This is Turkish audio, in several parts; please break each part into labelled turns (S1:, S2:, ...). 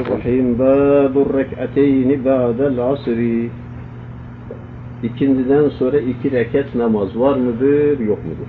S1: Rahim babur rek'ateyni ba'del asri. İkindiden sonra 2 rekat namaz var mıdır, yok mudur?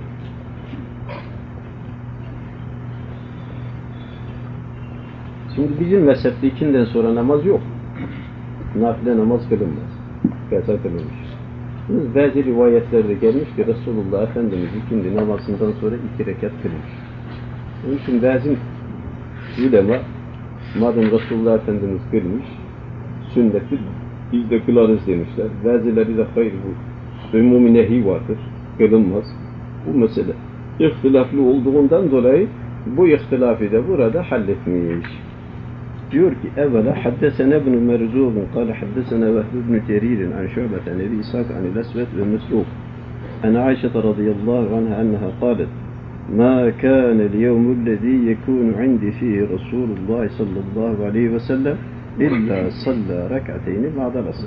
S1: Şimdi bizim mezhepte ikindiden sonra namaz yok. Nafile namaz kılınmaz. Kaza kılınmış. Bazı rivayetlerde gelmiş ki Resulullah Efendimiz ikindi namazından sonra 2 rekat kılmış. Onun için bazı ulema madem Resulullah Efendimiz kılmış, sünneti biz de kılarız demişler. Bazıları da hayır bu umumi nehi vardır, kılınmaz. Bu mesele ihtilaflı olduğundan dolayı bu ihtilafı da burada halletmiş. Diyor ki evvela haddesene ibn Merzûn kâle haddesene Vehb ibn Cerir an Şu'bet an Ebi İshak an el-Esved ve Mesrûk an Aişe radıyallahu anha enneha kâlet ما كان اليوم الذي يكون عندي فيه رسول الله صلى الله عليه وسلم إلا صلى ركعتين بعد العصر.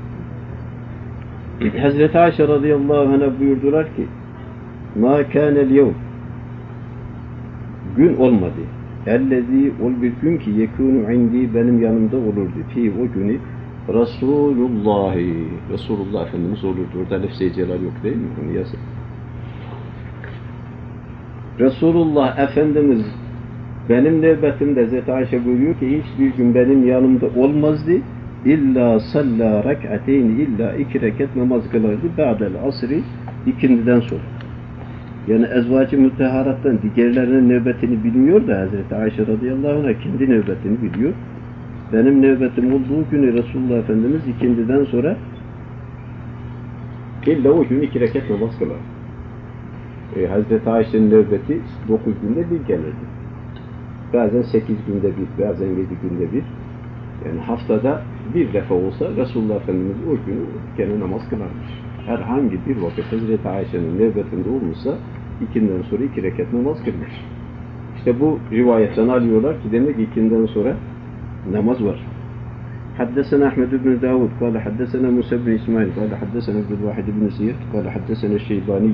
S1: Hazreti Ayşe radıyallahu anh'a buyurdular ki ma kânel yevm gün olmadı. Ellezî ol bir gün ki yekûnu indi benim yanımda olurdu. Fi o günü Resulullah Efendimiz olurdu. Orada lefz-i celal yok değil mi? Bunu yazın. Resulullah Efendimiz benim nöbetimde Hazreti Ayşe buyuruyor ki hiçbir gün benim yanımda olmazdı. İlla salla rek'ateyni illa 2 rekat namaz kılardı. Ba'del asri ikindiden sonra. Yani ezvacı müteharattan diğerlerinin nöbetini bilmiyor da Hazreti Ayşe radıyallahu anh'a kendi nöbetini biliyor. Benim nöbetim olduğu günü Resulullah Efendimiz ikindiden sonra illa o gün 2 rekat namaz kılardı. Hazreti Ayşe'nin nöbeti 9 günde bir gelirdi. Bazen 8 günde bir, bazen 7 günde bir. Yani haftada bir defa olsa Resulullah Efendimiz o günü gene namaz kılarmış. Herhangi bir vakit Hazreti Ayşe'nin nöbetinde olmuşsa ikinden sonra 2 rekat namaz kılmış. İşte bu rivayetten alıyorlar ki demek ki ikinden sonra namaz var. حدثنا أحمد بن داود قال حدثنا موسى بن إسماعيل قال حدثنا عبد الواحد بن زياد قال حدثنا الشيباني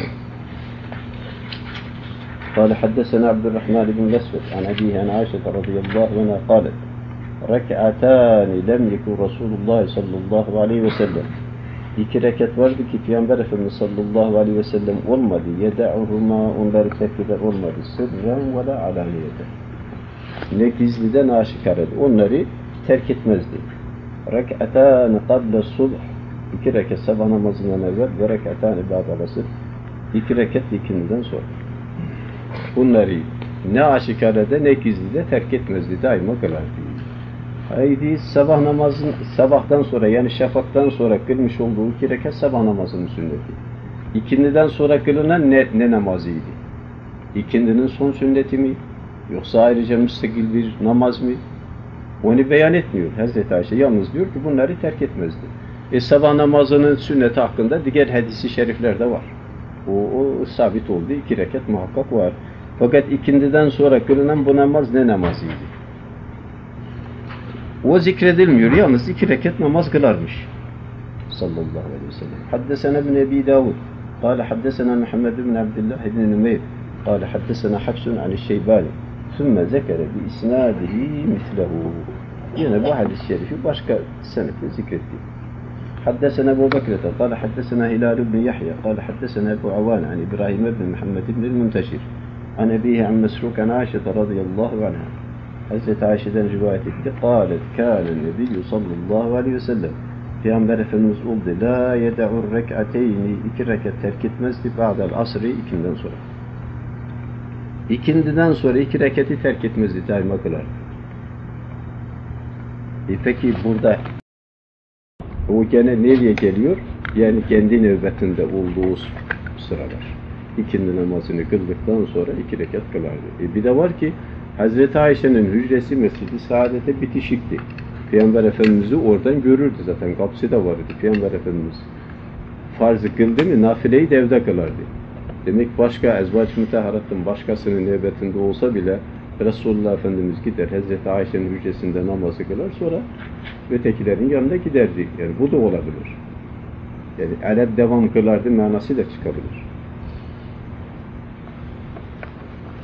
S1: قال حدثنا عبد الرحمن بن الأسود عن أبيه عن عائشة رضي الله عنها قالت ركعتان لم يكن رسول الله صلى الله عليه وسلم 2 rekat vardı ki Peygamber Efendimiz sallallahu aleyhi ve sellem olmadı. Yeda'uhuma onları terk eder olmadı. Sırren ve la alaniyete. Ne gizliden aşikar eder. Onları terk etmezdi. Rek'atâni qabla subh 2 rekat sabah namazından evvel ve rek'atâni ba'da asr 2 rekat ikindiden sonra. Bunları ne aşikar eder ne gizlide terk etmezdi. Daima kılardı. Haydi sabah namazın sabahtan sonra yani şafaktan sonra kılmış olduğu 2 rekat sabah namazının sünneti. İkindiden sonra kılınan ne namazıydı? İkindinin son sünneti mi? Yoksa ayrıca müstakil bir namaz mı? Onu beyan etmiyor Hazreti Ayşe. Yalnız diyor ki bunları terk etmezdi. Sabah namazının sünneti hakkında diğer hadis-i şerifler de var. O sabit oldu. 2 rekat muhakkak var. Fakat ikindiden sonra kılınan bu namaz ne namazıydı? O zikredilmiyor. Yalnız 2 rekat namaz kılarmış. Sallallahu aleyhi ve sellem. Haddesena ibn Ebi Davud. Kale haddesena Muhammed ibn Abdullah ibn Numeyr. Kale haddesena Hafsun an'eşşeybani. Sümme zekere bi isnadihi mislehu. Yine bu hadis-i şerifi başka senetle zikretti. Haddesena Ebu Bekrete. Kale haddesena Hilal ibn Yahya. Kale haddesena Ebu Avan an İbrahim ibn Muhammed ibn el-Munteşir. An Ebihi an Mesrûk an Aişe radıyallahu anha. Hazreti Ayşe'den rivayet etti. Kâlet kâne nebiyyü sallallahu aleyhi ve sellem. Peygamber Efendimiz oldu. La yeda'ur rek'ateyni 2 rekat terk etmezdi. Ba'del asri ikinden sonra. İkindiden sonra 2 rekatı terk etmezdi. Daima kılar. Peki burada o gene nereye geliyor? Yani kendi nöbetinde olduğu sıralar. İkindi namazını kıldıktan sonra 2 rekat kılardı. Bir de var ki Hazreti Ayşe'nin hücresi Mescid-i Saadet'e bitişikti. Peygamber Efendimiz'i oradan görürdü zaten. Kapısı da vardı. Peygamber Efendimiz farzı kıldı mı nafileyi de evde kılardı. Demek başka ezvac-ı müteharatın başkasının nöbetinde olsa bile Resulullah Efendimiz gider Hazreti Ayşe'nin hücresinde namazı kılar sonra ötekilerin yanına giderdi. Yani bu da olabilir. Yani alel devam kılardı manası da çıkabilir.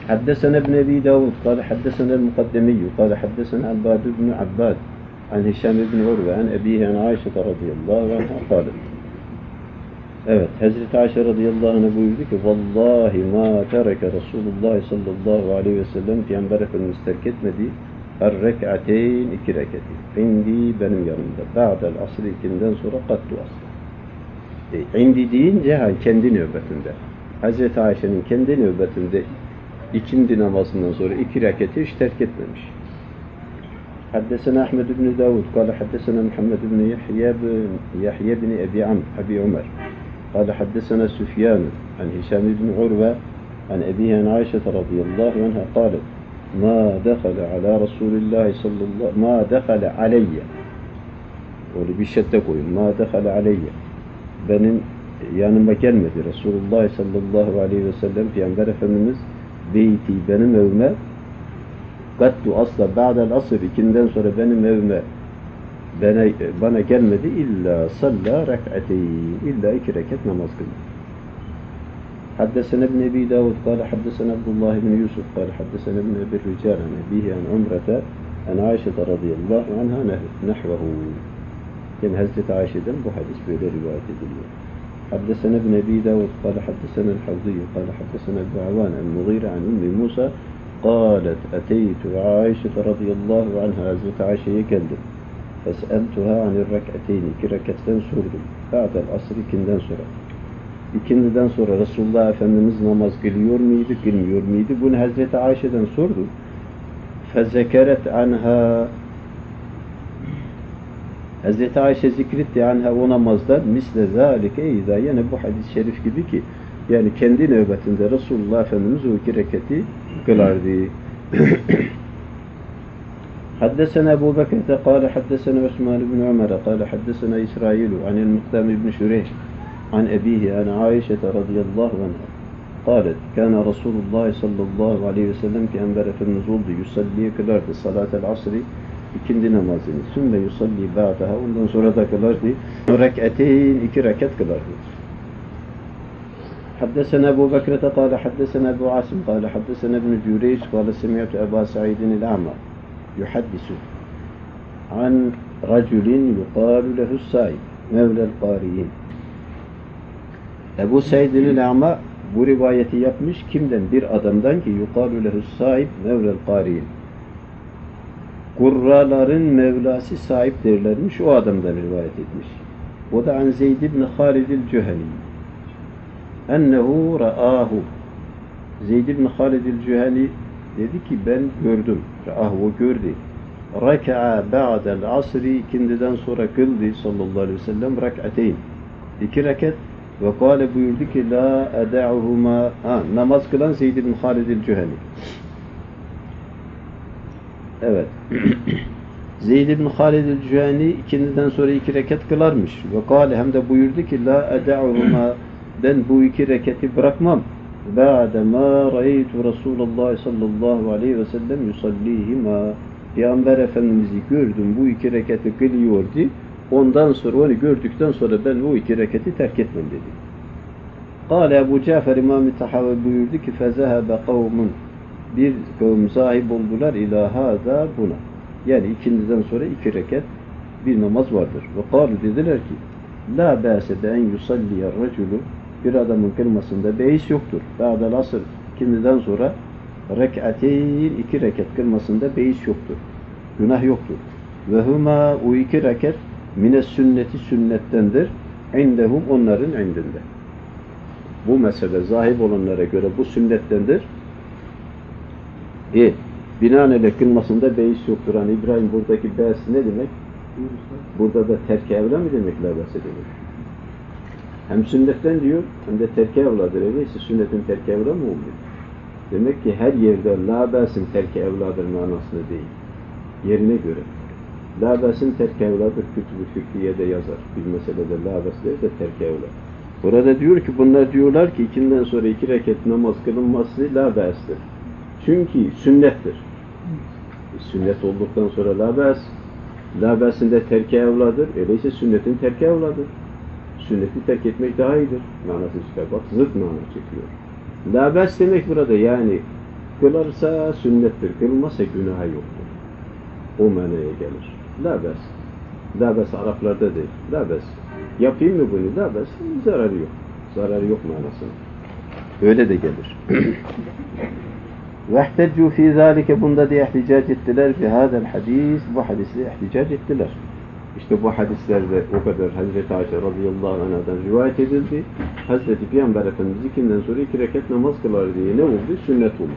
S1: حدثنا ابن أبي داود قال حدثنا المقدمي قال حدثنا عباد بن عباد عن هشام بن عروة عن أبيه عن عائشة رضي الله عنها قالت. Evet, Hazreti Ayşe radıyallahu anh buyurdu ki vallahi ma tereke Resulullah sallallahu aleyhi ve sellem Peygamber Efendimiz terk etmedi er-rek'ateyn 2 reketi indi benim yanımda ba'del asr ikinden sonra kattu asla. İndi deyince kendi nöbetinde Hazreti Ayşe'nin kendi nöbetinde ikindi namazından sonra 2 reketi hiç terk etmemiş. حدثنا أحمد بن داود قال حدثنا محمد بن يحيى بن أبي عمر قال حدثنا سفيان عن هشام بن عروة عن أبيه عن عائشة رضي الله عنها قالت ما دخل على رسول الله صلى الله ما دخل علي وبشدة koyun ما دخل علي benim yanıma gelmedi Resulullah sallallahu aleyhi ve sellem Peygamber Efendimiz beyti benim evime kattu asla ba'del asr ikinden sonra benim evime bana gelmedi illa salla rek'ateyn illa 2 rekat namaz kıldı. Haddesena ibn Ebi Davud قال حدثنا عبد الله بن يوسف قال حدثنا ابن أبي الرجال عن أبيه عن عمرة عن عائشة رضي الله عنها نحوه. Yani Hazreti Ayşe'den bu hadis böyle rivayet ediliyor. حدثنا ابن أبي داود قال حدثنا الحوضي قال حدثنا أبو عوان عن المغيرة عن أم موسى قالت أتيت عائشة رضي الله عنها Hazreti Ayşe'ye geldim. فَسْأَلْتُهَا عَنِ الرَّكْعَتَيْنِ 2 rekatten sordum. بَعْدَ الْعَصْرِ ikinden sonra. İkindiden sonra Resulullah Efendimiz namaz kılıyor muydu, kılmıyor muydu? Bunu Hazreti Ayşe'den sordu. فَذَكَرَتْ عَنْهَا Hazreti Ayşe zikretti anha o namazda misle zâlike izâ yani bu hadis-i şerif gibi ki yani kendi nöbetinde Resulullah Efendimiz o 2 rekati kılardı. حدثنا أبو بكر قال حدثنا عثمان بن عمر قال حدثنا إسرائيل عن المقدام بن شريح عن أبيه عن عائشة رضي الله عنها قالت كان رسول الله صلى الله عليه وسلم Peygamber Efendimiz oldu yusalli kılardı salatel asri ikindi namazını sümme yusalli ba'daha ondan sonra da kılardı rek'ateyn 2 rekat kılardı. حدثنا أبو بكر قال حدثنا أبو عاصم قال حدثنا ابن جريج قال سمعت أبا سعيد الأعمى يحدث عن رجل يقال له السائب مولى القارئين. Ebu Said'in A'ma bu rivayeti yapmış kimden? Bir adamdan ki yuqalu lehu sahib mevlel qari'in. Kurraların Mevlası sahip derlermiş. O adamdan rivayet etmiş. O da an Zeyd ibn Halid el-Cüheni. Ennehu ra'ahu. Zeyd ibn Halid el-Cüheni dedi ki ben gördüm. Ra'ahu o gördü. Raka'a ba'del asri ikindiden sonra kıldı sallallahu aleyhi ve sellem rak'ateyn. 2 rekat ve kâle buyurdu ki la eda'uhuma namaz kılan Zeyd ibn Halid el-Cüheni. Evet. Zeyd ibn Halid el-Cüheni ikindiden sonra 2 rekat kılarmış. Ve kâle hem de buyurdu ki la eda'uhuma ben bu 2 rekati bırakmam. Ba'de ma ra'aytu Resulullah sallallahu aleyhi ve sellem yusallihima. Peygamber Efendimiz'i gördüm bu 2 rekatı kılıyordu. Ondan sonra onu gördükten sonra ben o 2 rekati terk etmem dedi. Kâle Ebu Cafer İmam-ı Tahavi buyurdu ki fezehebe kavmun bir kavim sahip oldular ila hâzâ buna. Yani ikindiden sonra 2 rekat bir namaz vardır. Ve kâlu dediler ki la bâsede en yusalliyer reculu bir adamın kılmasında beis yoktur. Ba'del asr ikindiden sonra rek'ateyn 2 rekat kılmasında beis yoktur. Günah yoktur. Ve huma o 2 rekat mines sünneti sünnettendir. İndehum onların indinde. Bu mesele zahib olanlara göre bu sünnettendir. Binaenaleyh kılmasında beis yoktur. Hani İbrahim buradaki beis ne demek? Burada da terk-i evla mı demek labası demek? Hem sünnetten diyor hem de terk-i evladır. Öyleyse sünnetin terk-i evla mı oluyor? Demek ki her yerde labasın terk-i evladır manasını değil. Yerine göre. Labasın terk-i evladır. Kütüb-ü Fikriye'de yazar. Bir meselede labas değil de terk-i evla. Burada diyor ki bunlar diyorlar ki ikinden sonra 2 rekat namaz kılınması labasdır. Çünkü sünnettir. Sünnet olduktan sonra labasın da terk-i evladır. Öyleyse sünnetin terk-i evladır. Sünneti terk etmek daha iyidir. Manası çıkar. Bak zıt mana çekiyor. Labas demek burada yani Kılarsa sünnettir, kılmazsa günaha yoktur. O manaya gelir. La bes. La bes Araplarda değil. La bes. Yapayım mı bunu? La bes. Zararı yok. Zararı yok manasında. Öyle de gelir. وَاحْتَجُّوا ف۪ي ذَٰلِكَ Bunda diye ihticac ettiler. بِهَذَا الْحَد۪يث Bu hadisle ihticac ettiler. İşte bu hadislerde o kadar Hazreti Ayşe radıyallahu anh'dan rivayet edildi. Hazreti Peygamber Efendimiz ikinden sonra 2 rekat namaz kılar diye ne oldu? Sünnet oldu.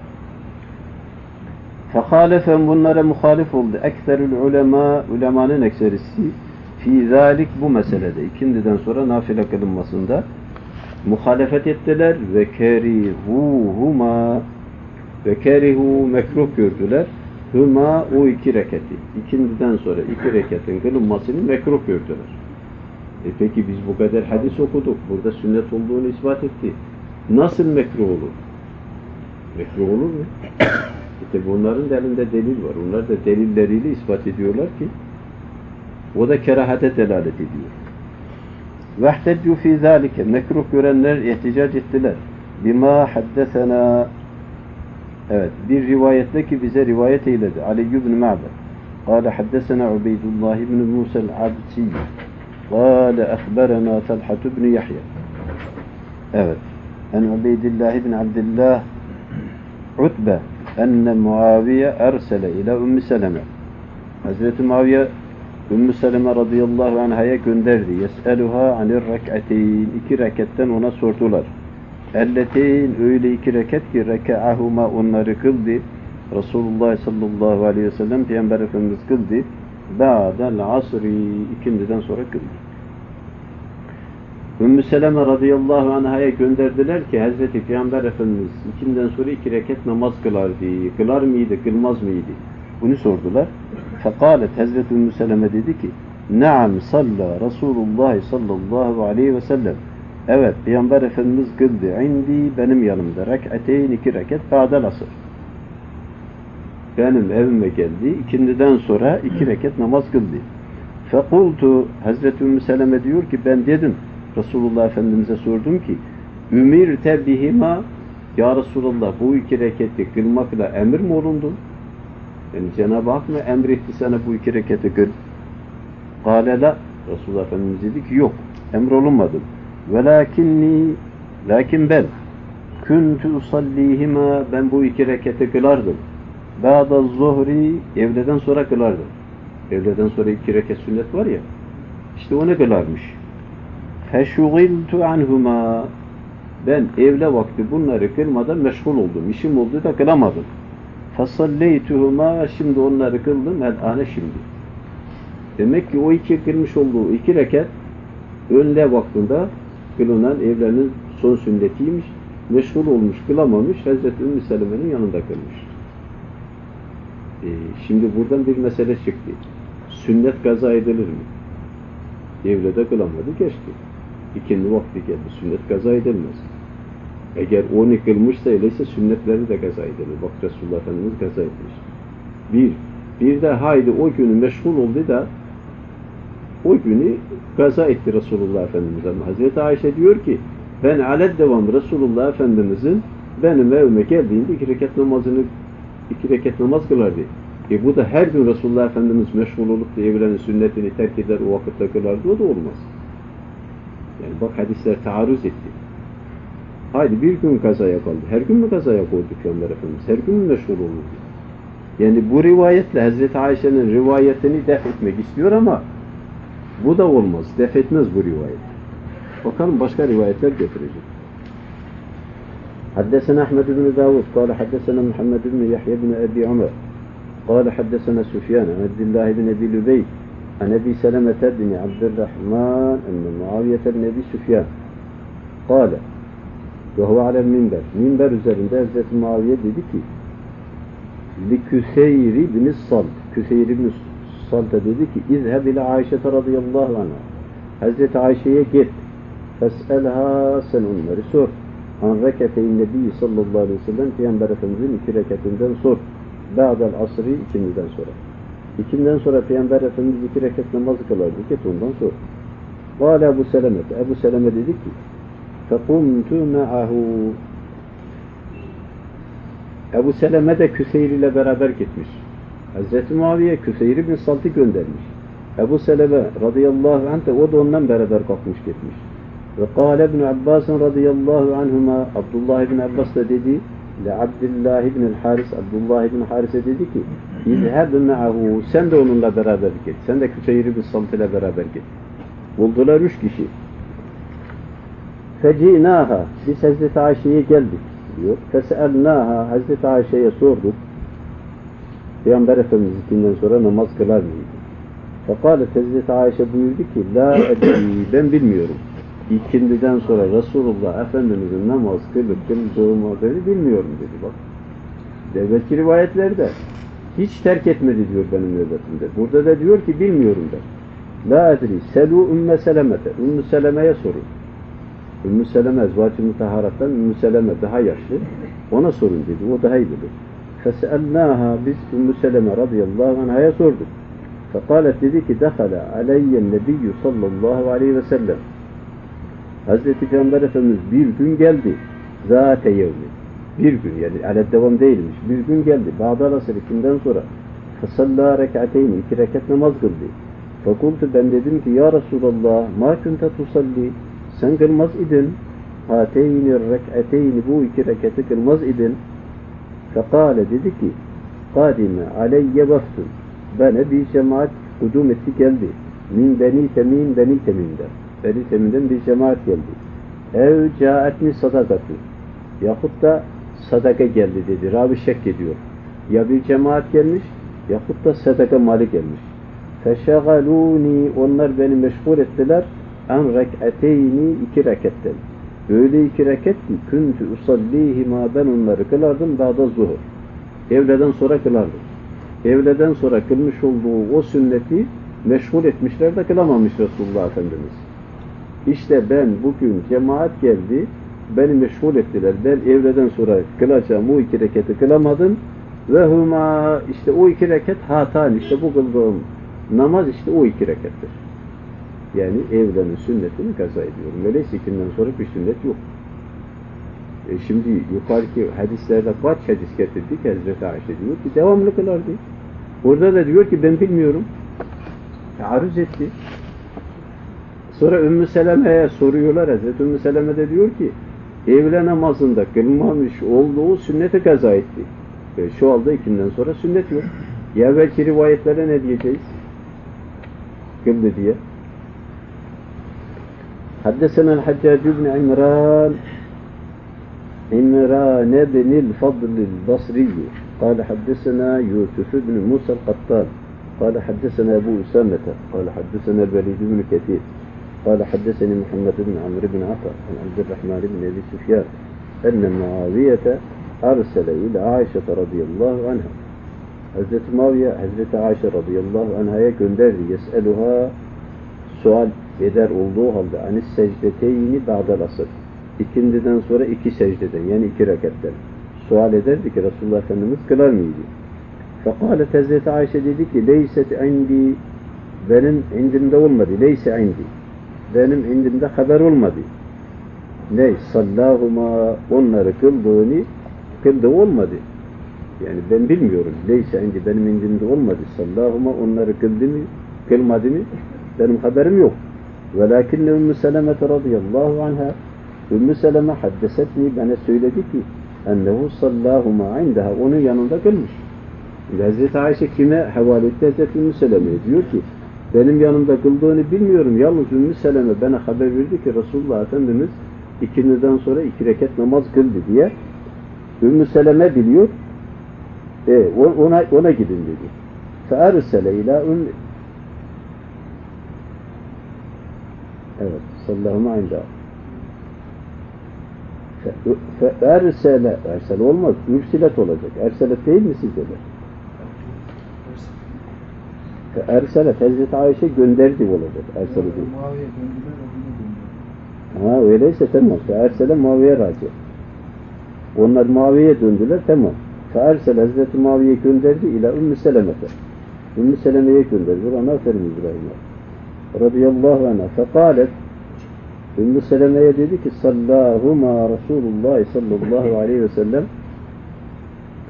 S1: فَخَالَفَنْ Bunlara muhalif oldu. Ekserül ulema, ulemanın ekserisi fi zalik bu meselede, ikindiden sonra nafile kılınmasında muhalefet ettiler ve kerihuhuma ve kerihu mekruh gördüler. Huma o 2 rekati. İkindiden sonra 2 rekatın kılınmasını mekruh gördüler. Peki biz bu kadar hadis okuduk. Burada sünnet olduğunu ispat etti. Nasıl mekruh olur? Mekruh olur mu? İşte bunların da elinde delil var. Onlar da delilleriyle ispat ediyorlar ki o da kerahate delalet ediyor. وَاحْتَجُّوا ف۪ي ذَٰلِكَ Mekruh görenler ihticac ettiler. بِمَا حَدَّثَنَا Evet, bir rivayetle ki bize rivayet eyledi. Ali ibn Ma'bad. قال حدثنا عبيد الله بن موسى العبسي قال أخبرنا طلحة بن يحيى Evet. En Ubeydillah ibn Abdillah Utbe enne Muaviye ersele ile Ümmü Seleme. Hazreti Muaviye Ümmü Seleme radıyallahu anh'a gönderdi. Yes'eluha anir rek'ateyn. 2 reketten ona sordular. Elleteyn öyle 2 rekat ki reka'ahuma onları kıldı. Resulullah sallallahu aleyhi ve sellem Peygamber Efendimiz kıldı. Ba'del asri ikindiden sonra kıldı. Ümmü Seleme radıyallahu anh'a gönderdiler ki Hazreti Peygamber Efendimiz ikinden sonra 2 rekat namaz kılardı. Kılar mıydı, kılmaz mıydı? Bunu sordular. Fekalet Hazreti Ümmü Seleme dedi ki Naam salla Resulullah sallallahu aleyhi ve sellem. Evet, Peygamber Efendimiz kıldı. İndi benim yanımda. Rek'ateyn 2 rekat ba'del asr. Benim evime geldi. İkindiden sonra 2 rekat namaz kıldı. Fekultu Hazreti Ümmü Seleme diyor ki ben dedim Resulullah Efendimiz'e sordum ki Ümirte bihima Ya Resulullah bu 2 rekatı kılmakla emir mi olundun? Yani Cenab-ı Hak mı emretti sana bu 2 rekatı kıl? Kâle la Resulullah Efendimiz dedi ki yok emrolunmadım. Lakin ben kuntu usallihima ben bu 2 rekatı kılardım. Ba'da zuhri evleden sonra kılardım. Evleden sonra 2 rekat sünnet var ya işte o ne kılarmış? Feşugiltu anhuma ben evle vakti bunları kılmadan meşgul oldum. İşim oldu da kılamadım. Fasalleytuhuma şimdi onları kıldım el-ane şimdi. Demek ki o 2 kılmış olduğu 2 rekat önle vaktinde kılınan evlerinin son sünnetiymiş. Meşgul olmuş, kılamamış. Hazreti Ümmü Seleme'nin yanında kılmış. Şimdi buradan bir mesele çıktı. Sünnet kaza edilir mi? Evlede kılamadı, geçti. İkindi vakti geldi. Sünnet kaza edilmez. Eğer onu kılmışsa öyleyse sünnetleri de kaza edilir. Bak Resulullah Efendimiz kaza etmiş. Bir de haydi o günü meşgul oldu da o günü kaza etti Resulullah Efendimiz. Ama Hazreti Ayşe diyor ki ben aled devam Resulullah Efendimizin benim evime geldiğinde 2 rekat namaz kılardı. Bu da her gün Resulullah Efendimiz meşgul olup da evlerin sünnetini terk eder o vakitte kılardı. O da olmaz. Yani bak hadisler taarruz etti. Haydi bir gün kazaya kaldı. Her gün mü kazaya koydu Peygamber Efendimiz? Her gün mü meşgul olurdu? Yani bu rivayetle Hazreti Ayşe'nin rivayetini def etmek istiyor ama bu da olmaz. Def etmez bu rivayet. Bakalım başka rivayetler getirecek. Haddesena Ahmed ibn Davud. Kale haddesena Muhammed ibn Yahya ibn Ebi Ömer. Kale haddesena Süfyan. Abdullah ibn Ebi Lübey. An Ebi Selemete bin Abdurrahman. Enne Muaviyete bin Ebi Süfyan. Kale. Ve huve alel minber. Minber üzerinde Hazreti Muaviye dedi ki Liküseyri ibn Salt. Küseyri ibn Salt'a dedi ki İzheb ile Ayşe radıyallahu anha. Hazreti Ayşe'ye git. Fes'elha sen onları sor. An reketeyn Nebi sallallahu aleyhi ve sellem Peygamber Efendimiz'in 2 rekatinden sor. Ba'del asri ikindiden sonra. İkinden sonra Peygamber Efendimiz 2 rekat namazı kılardı. Git ondan sor. Kâle Ebu Seleme. Ebu Seleme dedi ki فَقُمْتُ مَعَهُ Ebu Seleme de Küseyr ile beraber gitmiş. Hazreti Muaviye Küseyr ibn Salt'ı göndermiş. Ebu Seleme radıyallahu anh de o da ondan beraber kalkmış gitmiş. Ve kâle ibn Abbas radıyallahu anhuma, Abdullah ibn Abbas da dedi le Abdullah ibn Haris, Abdullah ibn Haris'e dedi ki İzheb me'ahu, sen de onunla beraber git. Sen de Küseyr ibn Salt ile beraber git. Buldular 3 kişi. Fecinaha, biz Hazreti Ayşe'ye geldik diyor. Feseelnaha, Hazreti Ayşe'ye sorduk. Peygamber Efendimiz'den sonra namaz kılar mıydı? Fekalet, Hazreti Ayşe buyurdu ki la edri, ben bilmiyorum. İkindiden sonra Resulullah Efendimiz'in namaz kılıp kıldığını bilmiyorum dedi bak. Devletki rivayetlerde hiç terk etmedi diyor benim nöbetimde. Burada da diyor ki bilmiyorum der. La edri, selu Ümmü Seleme'te. Ümmü Seleme'ye sorun. Ümmü Seleme, Ezvac-ı Mutaharat'tan Ümmü Seleme daha yaşlı. Ona sorun dedi. O daha iyi bilir. Feseelnâhâ, biz Ümmü Seleme radıyallahu anh'a sorduk. Fekalet dedi ki dehale aleyyen nebiyyü sallallahu aleyhi ve sellem. Hazreti Peygamber Efendimiz bir gün geldi. Zâte yevmi. Bir gün, yani alet devam değilmiş. Bir gün geldi. Bağdal asır ikinden sonra fesallâ rek'ateyni, 2 rekat namaz kıldı. Fekultu, ben dedim ki ya Resulallah ma kunte tusalli, sen kılmaz idin. Hateyni rek'ateyni, bu 2 rekatı kılmaz idin. Fekale, dedi ki kadime aleyye vaftun, bana bir cemaat kudum etti geldi. Min beni temim, beni temimden. Beni temimden bir cemaat geldi. Ev caetni sadakatü, yahut da sadaka geldi dedi. Ravi şek ediyor. Ya bir cemaat gelmiş yahut da sadaka mali gelmiş. Feşegaluni, onlar beni meşgul ettiler. En rek'ateyni, 2 rekatten. Böyle 2 rekat ki küntü usallihima, ben onları kılardım ba'da zuhur. Evleden sonra kılardım. Evleden sonra kılmış olduğu o sünneti meşgul etmişler de kılamamış Resulullah Efendimiz. İşte ben bugün cemaat geldi, beni meşgul ettiler. Ben evleden sonra kılacağım o 2 rekatı kılamadım. Ve huma, işte o 2 rekat hatan, işte bu kıldığım namaz işte o 2 rekattır. Yani evlenin sünnetini kaza ediyorum. Öyleyse ikinden sonra bir sünnet yok. Şimdi yukarıki hadislerde kaç hadis getirdik? Hazreti Ayşe diyor ki devamlı kılardı. Orada da diyor ki ben bilmiyorum. Aruz etti. Sonra Ümmü Seleme'ye soruyorlar. Hazreti Ümmü Seleme de diyor ki evle namazında kılmamış olduğu sünneti kaza etti. Şu anda ikinden sonra sünnet yok. Ya belki rivayetlere ne diyeceğiz? Kıldı diye. حدثنا الحجاج بن عمران بن الفضل البصري قال حدثنا يوسف بن موسى القطان قال حدثنا أبو أسامة قال حدثنا الوليد بن كثير قال حدثني محمد بن عمرو بن عطاء عن عبد الرحمن بن أبي سفيان أن معاوية أرسل إلى عائشة رضي الله عنها. Hazreti Muaviye, Hazreti Ayşe radıyallahu anh'a gönderdi. Yes'eluha, sual eder olduğu halde anis secdeteyni ba'dal asr, ikindiden sonra 2 secdeden, yani 2 rekatten sual ederdi ki Resulullah Efendimiz kılar mıydı? Fekâlet, Hazreti Ayşe dedi ki leyset indi, benim indimde olmadı. Leyse indi, benim indimde haber olmadı. Ne? Sallahuma, onları kıldığı olmadı. Yani ben bilmiyorum. Leyse indi, benim indimde olmadı. Sallahuma, onları kıldı mı, kılmadı mı? Benim haberim yok. Velakinne Ümmü Seleme radıyallahu anha, Ümmü Seleme haddesetni, bana söyledi ki ennehu sallahuma indaha, onun yanında kılmış. Hazreti Ayşe kime havale etti? Hazreti Ümmü Seleme diyor ki benim yanımda kıldığını bilmiyorum. Yalnız Ümmü Seleme bana haber verdi ki Resulullah Efendimiz ikindiden sonra 2 rekat namaz kıldı diye. Ümmü Seleme biliyor. Ona gidin dedi. Feersele ila Ümmü. Evet. Sallahuma indaha. Ersel olmaz. Ürsilet olacak. Erselet değil mi sizde de? Erselet. Hazreti Ayşe gönderdi olacak. Erselet değil. Ha, öyleyse tamam. Ersele Muaviye raci. Onlar Muaviye'ye döndüler, tamam. Ersel Hazreti Muaviye gönderdi ila Ümmü Seleme'te. Ümmü Seleme'ye gönderdi. Ona aferin İbrahim'e. Radıyallahu anha. Fekalet, Ümmü Seleme'ye dedi ki sallahuma Resulullah sallallahu aleyhi ve sellem,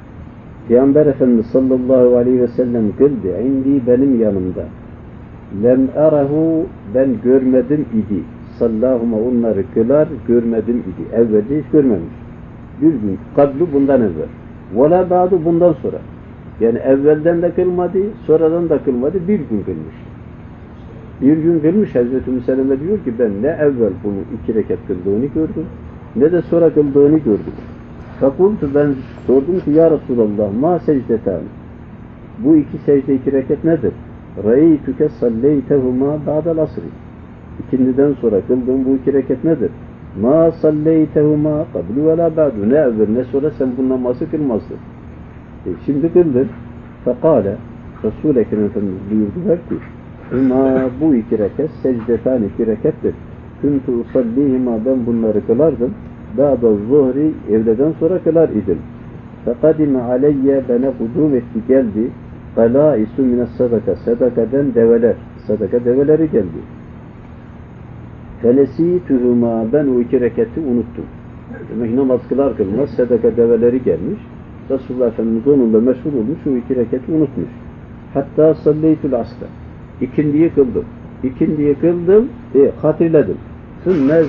S1: Peygamber Efendimiz sallallahu aleyhi ve sellem kıldı. İndi benim yanımda. Lem arahu ben görmedim idi. Sallahuma onları kılar görmedim idi. Evvelce hiç görmemiş. Bir gün kablu bundan evvel. Vela ba'du bundan sonra. Yani evvelden de kılmadı, sonradan da kılmadı. Bir gün kılmış. Bir gün kılmış. Hazreti Müseleme diyor ki ben ne evvel bunu 2 rekat kıldığını gördüm, ne de sonra kıldığını gördüm. Fakultu ben sordum ki ya Resulallah ma secdetan. Bu 2 secde 2 rekat nedir? Ra'eytüke salleytehuma ba'del asri. İkindiden sonra kıldığım bu 2 rekat nedir? Ma salleytehuma qablu ve la ba'du. Ne evvel ne sonra sen bu namazı kılmazdın. Şimdi kıldın. Fekale Resul-i Ekrem Efendimiz buyurdular ki bu 2 rekat secdetan 2 rekattir. Kuntu usallihima ben bunları kılardım. Ba'da zuhri evleden sonra kılar idim. Fekadime aleyye bana hudum etti geldi. Galaisu mines sadaka sadakaden develer. Sadaka develeri geldi. Fenesituhuma ben o 2 rekatı unuttum. Demek namaz kılar kılmaz sadaka develeri gelmiş. Resulullah Efendimiz onunla meşgul olmuş o 2 rekatı unutmuş. Hatta salleytul asla. İkindiyi kıldım. İkindiyi kıldım hatırladım. Sümme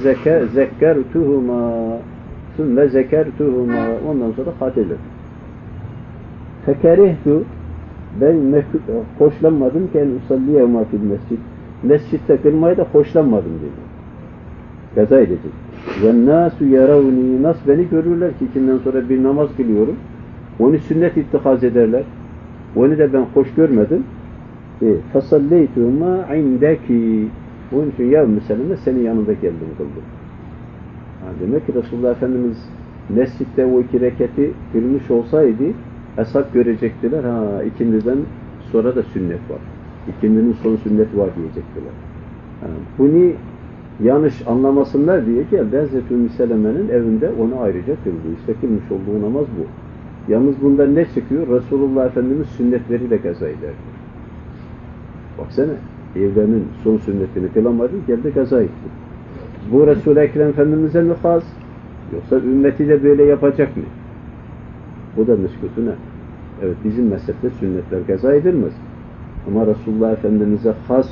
S1: zekertuhuma ondan sonra hatırladım. Fekerihtu ben hoşlanmadım ki en usalliyehuma fil mescid. Mescitte kılmayı da hoşlanmadım dedi. Kaza edecek. Ve nasu yaravni nas beni görürler ki ikinden sonra bir namaz kılıyorum. Onu sünnet ittihaz ederler. Onu da ben hoş görmedim. Fasalleytuhuma indeki. Onun için ya Müseleme senin yanında geldim kıldım. Demek ki Resulullah Efendimiz mescitte o 2 rekati kılmış olsaydı hesap görecektiler. İkindiden sonra da sünnet var. İkindinin son sünneti var diyecektiler. Bunu yanlış anlamasınlar diye geldi Hazreti Ümmü Seleme'nin evinde onu ayrıca kıldı. İşte kılmış olduğu namaz bu. Yalnız bundan ne çıkıyor? Resulullah Efendimiz sünnetleriyle kaza ederdi. Baksana, evlerinin son sünnetini kılamadı, geldi kaza etti. Bu Resul-i Ekrem Efendimiz'e mi has? Yoksa ümmeti de böyle yapacak mı? Bu da müskütüne. Evet, bizim mezhepte sünnetler kaza edilmez. Ama Resulullah Efendimiz'e has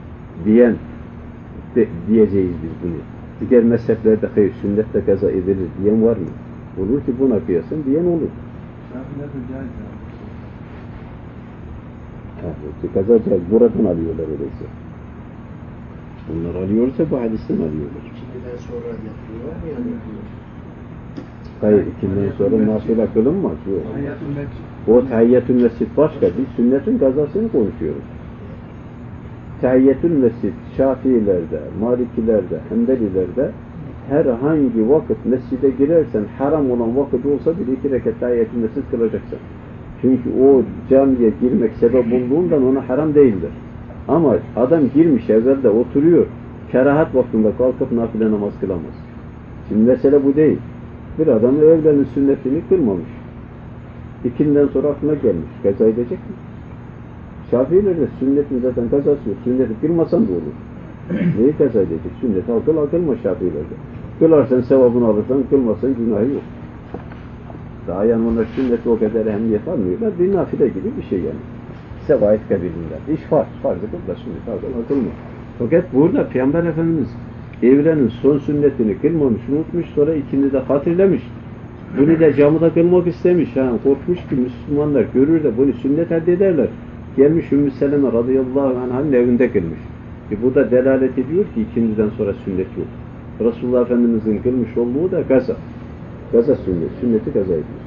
S1: diyeceğiz biz bunu. Diğer mezheplerde hayır, sünnette kaza edilir diyen var mı? Olur ki buna kıyasın diyen olur. Kaza caiz. Buradan alıyorlar öyleyse. Bunlar alıyorsa bu hadisten alıyorlar.
S2: İkindiden sonra yapıyorlar mı yani?
S1: Hayır, ikinden sonra nafile kılınmaz. Yok. O tahiyyatül mescid başka. Biz sünnetin kazasını konuşuyoruz. Tahiyyatül mescid Şafiilerde, Malikilerde, Hanbelilerde herhangi vakit mescide girersen haram olan vakit olsa bile 2 rekat tahiyyatül mescid kılacaksın. Çünkü o camiye girmek sebep olduğundan ona haram değildir. Ama adam girmiş evvelde oturuyor. Kerahat vaktinde kalkıp nafile namaz kılamaz. Şimdi mesele bu değil. Bir adam evlerinin sünnetini kılmamış. İkinden sonra aklına gelmiş. Kaza edecek mi? Şafiilerde sünnetin zaten kazası yok. Sünneti kılmasan da olur. Neyi kaza edecek? Sünneti akılma Şafiilerde. Kılarsan sevabını alırsan, kılmasan günahı yok. Daha yani onlar sünneti o kadar ehemmiyet almıyorlar. Bir nafile gibi bir şey yani. Sevayet kabilinden. İş farz. Farzı kıl da sünnet akılma. Fakat burada Peygamber Efendimiz evrenin son sünnetini kılmamış, unutmuş, sonra ikindi de hatırlamış. Bunu da camıda kılmak istemiş. Korkmuş ki Müslümanlar görür de bunu sünnet elde ederler. Gelmiş Ümmü Seleme radıyallahu anh'ın evinde kılmış. Bu da delalet ediyor ki ikindiden sonra sünnet yok. Resulullah Efendimiz'in kılmış olduğu da gaza. Gaza sünnet. Sünneti gaza ediyor.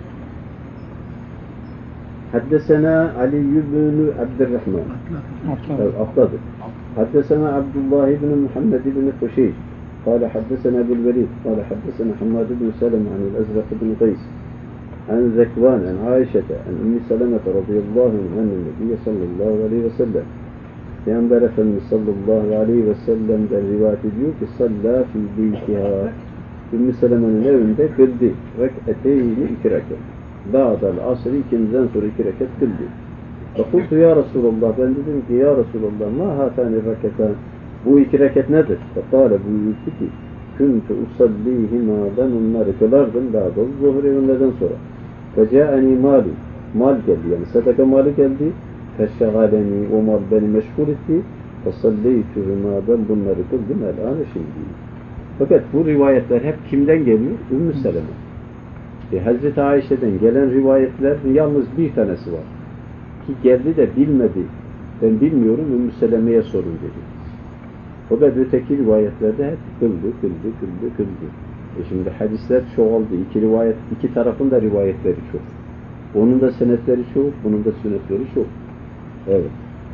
S1: Haddesena Ali ibn Abdurrahman. Atladık. حدثنا عبد الله بن محمد بن خشيش قال حدثنا بالوليد قال حدثنا حماد بن سلمة عن الأزرق بن قيس عن ذكوان عن عائشة عن أم سلمة رضي الله عنها أن النبي صلى الله عليه وسلم Peygamber Efendimiz sallallahu aleyhi ve sellem'den rivayet ediyor ki salla fi beytiha Ümmü Seleme'nin evinde kıldı. Rek'eteyni 2 rekat. Ba'dal asri ikindiden sonra 2 rekat kıldı. Fakultu ya Resulallah ben dedim ki ya Resulallah ma hatani reketan bu 2 rekat nedir? Fekale buyurdu ki kuntu usallihima ben onları kılardım ba'dal zuhri öğleden sonra. Fece'ani mali mal geldi. Yani sadaka malı geldi. Feşşegaleni, o mal beni meşgul etti. Fesalleytühüma, ben bunları kıldım el-âne şimdi. Fakat bu rivayetler hep kimden geliyor? Ümmü Seleme. Hazreti Ayşe'den gelen rivayetlerin yalnız bir tanesi var. Ki geldi de bilmedi. Ben bilmiyorum, Ümmü Seleme'ye sorun dedi. O da öteki rivayetlerde hep kıldı. Şimdi hadisler çoğaldı. İki rivayet, iki tarafın da rivayetleri çok. Onun da senetleri çok, bunun da senetleri çok. Evet.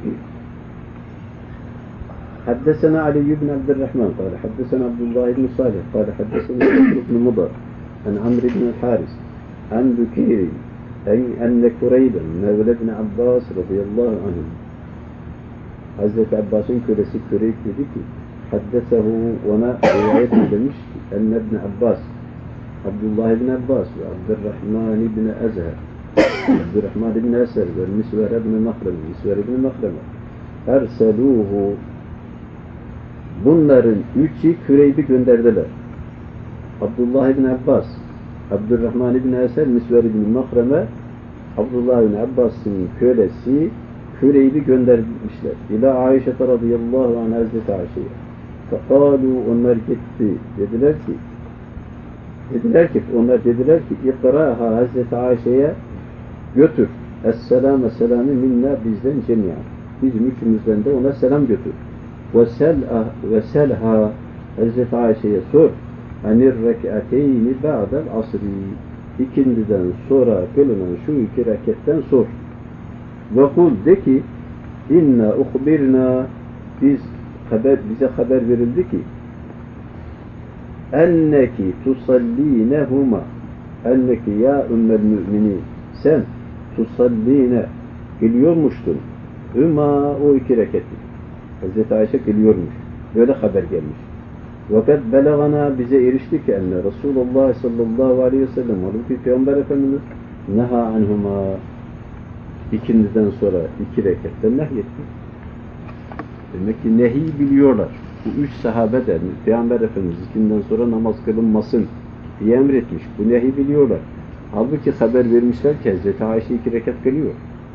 S1: حدثنا علي بن عبد الرحمن قال حدثنا عبد الله بن صالح قال حدثنا بكر بن مضر عن عمرو بن الحارث عن بكير أن كريبا مولى ابن عباس رضي الله عنه Hazreti Abbas'ın kölesi Küreyb dedi ki haddesehu ona rivayet edilmiş enne ibn Abbas Abdullah ibn Abbas ve Abdurrahman ibn Ezher Abdurrahman ibn Eser ve Misver ibn Mahreme erseluhu bunların üçü Küreyb'i gönderdiler. Abdullah ibn Abbas, Abdurrahman ibn Eser, Misver ibn Mahreme, Abdullah ibn Abbas'ın kölesi Küreyb'i göndermişler. İlâ Ayşe radıyallahu anh Hazreti Ayşe'ye. Fekâlû onlar gitti. Onlar dediler ki ikrâha Hazreti Ayşe'ye götür. Esselâme selâmi minna bizden cemiyan. Bizim üçümüzden de ona selam götür. Ve selha Hazreti Ayşe'ye sor. Anir rek'ateyni ba'del asri. İkindiden sonra kılınan şu iki reketten sor. Ve kul de ki inna uhbirna bize haber verildi ki enneki tusallinehuma enneki ya ümmel müminin sen tusalline kılıyormuştun hüma o iki reketi Hazreti Ayşe kılıyormuş böyle haber gelmiş fakat belagana bize erişti ki enne Resulullah sallallahu aleyhi ve sellem halbuki Peygamber Efendimiz neha anhuma ikindiden sonra iki reketten nehyetti. Demek ki nehi biliyorlar. Bu üç sahabe de Peygamber Efendimiz ikinden sonra namaz kılınmasın diye emretmiş. Bu nehi biliyorlar. Halbuki haber vermişler ki Hazreti Ayşe iki rekat kılıyor.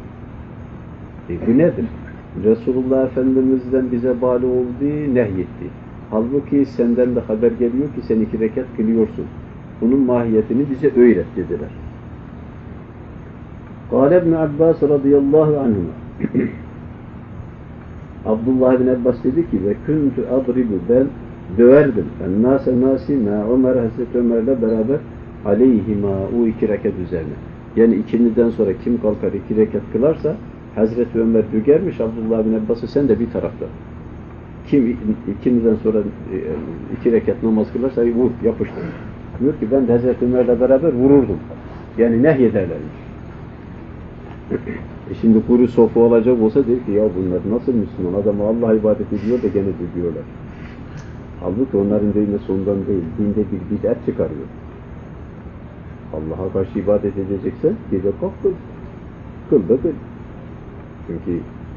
S1: Bu nedir? Resulullah Efendimiz'den bize bağlı olduğu nehyetti. Halbuki senden de haber geliyor ki sen iki rekat kılıyorsun. Bunun mahiyetini bize öğret dediler. Kâle ibn Abbas radıyallahu anhuma Abdullah ibn Abbas dedi ki ve kuntu adribu ben döverdim. Ennâse nâsîmâ Ömer Hazreti Ömer'le beraber aleyhima o iki rekat üzerine. Yani ikindiden sonra kim kalkar iki rekat kılarsa Hazreti Ömer dügermiş Abdullah ibn Abbas'ı sen de bir tarafta. Kim ikindiden sonra iki rekat namaz kılarsa vur yapıştır. Diyor ki ben de Hazreti Ömer'le beraber vururdum. Yani nehyederlermiş. Şimdi kuru sofu olacak olsa der ki ya bunlar nasıl Müslüman adamı Allah ibadet ediyor da gene diyorlar. Halbuki onların değmesi ondan değil. Dinde bir bid'at çıkarıyor. Allah'a karşı ibadet edeceksen gece kalk kıl. Kıl da kıl. Çünkü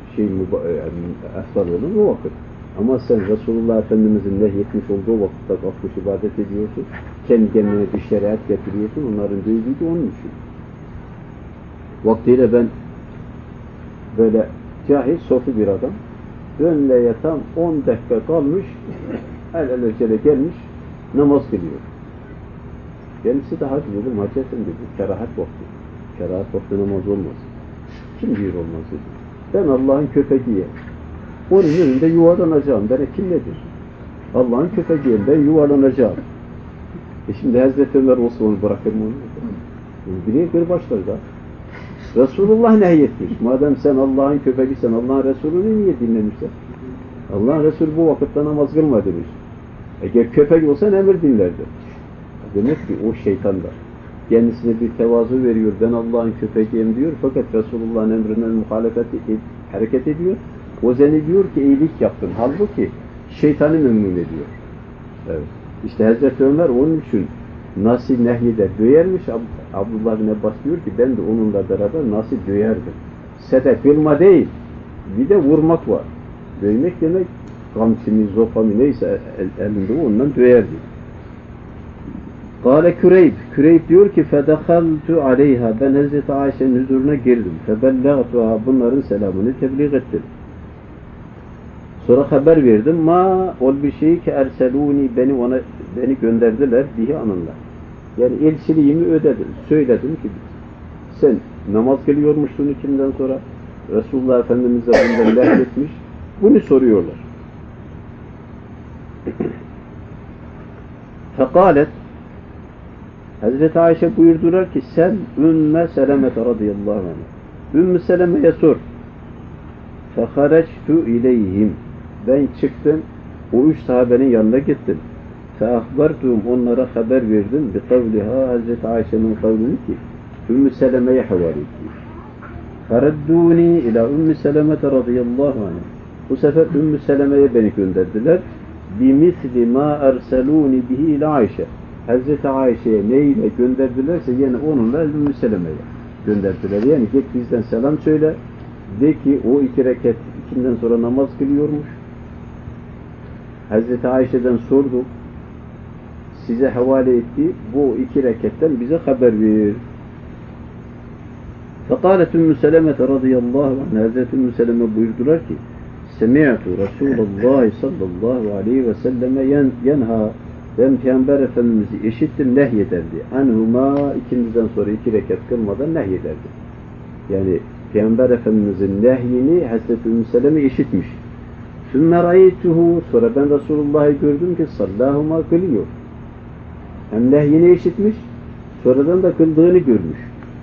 S1: eftal olur o vakit. Ama sen Resulullah Efendimiz'in nehyetmiş olduğu vakitte kalkmış ibadet ediyorsun. Kendi kendine bir şeriat getiriyorsun. Onların değdiği de onun için. Vaktiyle ben böyle cahil, sofi bir adam önleye tam 10 dakika kalmış el gelmiş namaz kılıyor. Kendisi de hacı dedim, hacı sen dedi, kerahat vakti. Kerahat vakti namaz olmaz. Kim diyor olmaz dedi. Ben Allah'ın köpeğiyim. Onun önünde yuvarlanacağım. Bana kim nedir? Allah'ın köpeğiyim. Ben yuvarlanacağım. Şimdi Hazreti Ömer olsa onu bırakır mı onu? Bireye göre başlar da. Resulullah nehyetmiş. Madem sen Allah'ın köpeğiysen, Allah'ın Resulü'nü niye dinlemişsin? Allah'ın Resulü bu vakitte namaz kılma demiş. Eğer köpek olsan emir dinlerdi. Demek ki o şeytanlar. Kendisine bir tevazu veriyor. Ben Allah'ın köpeğiyim diyor. Fakat Resulullah'ın emrinden muhalefet hareket ediyor. O zannediyor ki iyilik yaptın. Halbuki şeytanı memnun ediyor. Evet. İşte Hazreti Ömer onun için nasıl nehyeder döyermiş. Abdullah bin Abbas diyor ki ben de onunla beraber nasıl döyerdim. Sedef kılma değil. Bir de vurmak var. Döymek demek kamçını, zopamı neyse elinde ondan döyerdi. Kâle Küreyb. Küreyb diyor ki fedehaltu aleyha. Ben Hazreti Ayşe'nin huzuruna girdim. Febellagtuha. Bunların selamını tebliğ ettim. Sonra haber verdim. Ma ol bir şey ki erseluni, beni gönderdiler diye anınla. Yani elçiliğimi ödedim. Söyledim ki sen namaz kılıyormuşsun içinden sonra Resulullah Efendimiz de bundan lehretmiş. Bunu soruyorlar. Fekalet Hazreti Ayşe buyurdular ki sen Ümmü Seleme radıyallahu anh. Ümmü Seleme'ye sor. Fehareçtu ileyhim. Ben çıktım. O üç sahabenin yanına gittim. Feahbartum, onlara haber verdim. Bi kavliha, Hazreti Ayşe'nin kavlini ki Ümmü Seleme'ye havale etti. Feradduni ila Ümmü Seleme radıyallahu anh. Bu sefer Ümmü Seleme'ye beni gönderdiler. Bimisli ma erseluni bihi ila Ayşe. Hazreti Ayşe'ye neyle gönderdilerse yine onunla Ümmü Seleme'ye gönderdiler. Yani git bizden selam söyle. De ki o 2 rekat ikinden sonra namaz kılıyormuş. Hazreti Ayşe'den sorduk. Size havale etti. Bu 2 rekatten bize haber ver. Fekalet Ümmü Seleme radıyallahu anh. Hazreti Ümmü Seleme buyurdular ki Semi'tu Resulullah sallallahu aleyhi ve selleme yenha. Ben Peygamber Efendimiz'i işittim, nehyederdi. Anhuma, ikindiden sonra 2 rekat kılmadan nehyederdi. Yani Peygamber Efendimiz'in nehyini Hazreti Ümmü Seleme işitmiş. Sümme ra'eytuhu, sonra ben Resulullah'ı gördüm ki sallahuma kılıyor. Hem nehyini işitmiş, sonradan da kıldığını görmüş.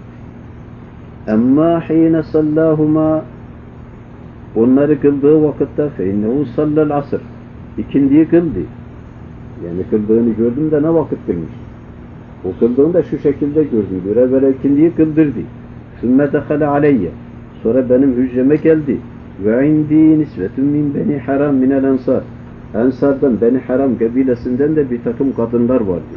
S1: Amma hine sallahuma, onları kıldığı vakitte feinnehu sallal asr, ikindiyi kıldı. Yani kıldığını gördüm de ne vakit kılmış. O kıldığını şu şekilde gördüm. Evvela ikindiyi kıldırdı. Sümme dehale aleyye. Sonra benim hücreme geldi. Ve indi nisvetun min beni haram minel ensar. Ensardan, Beni Haram kabilesinden de bir takım kadınlar vardı.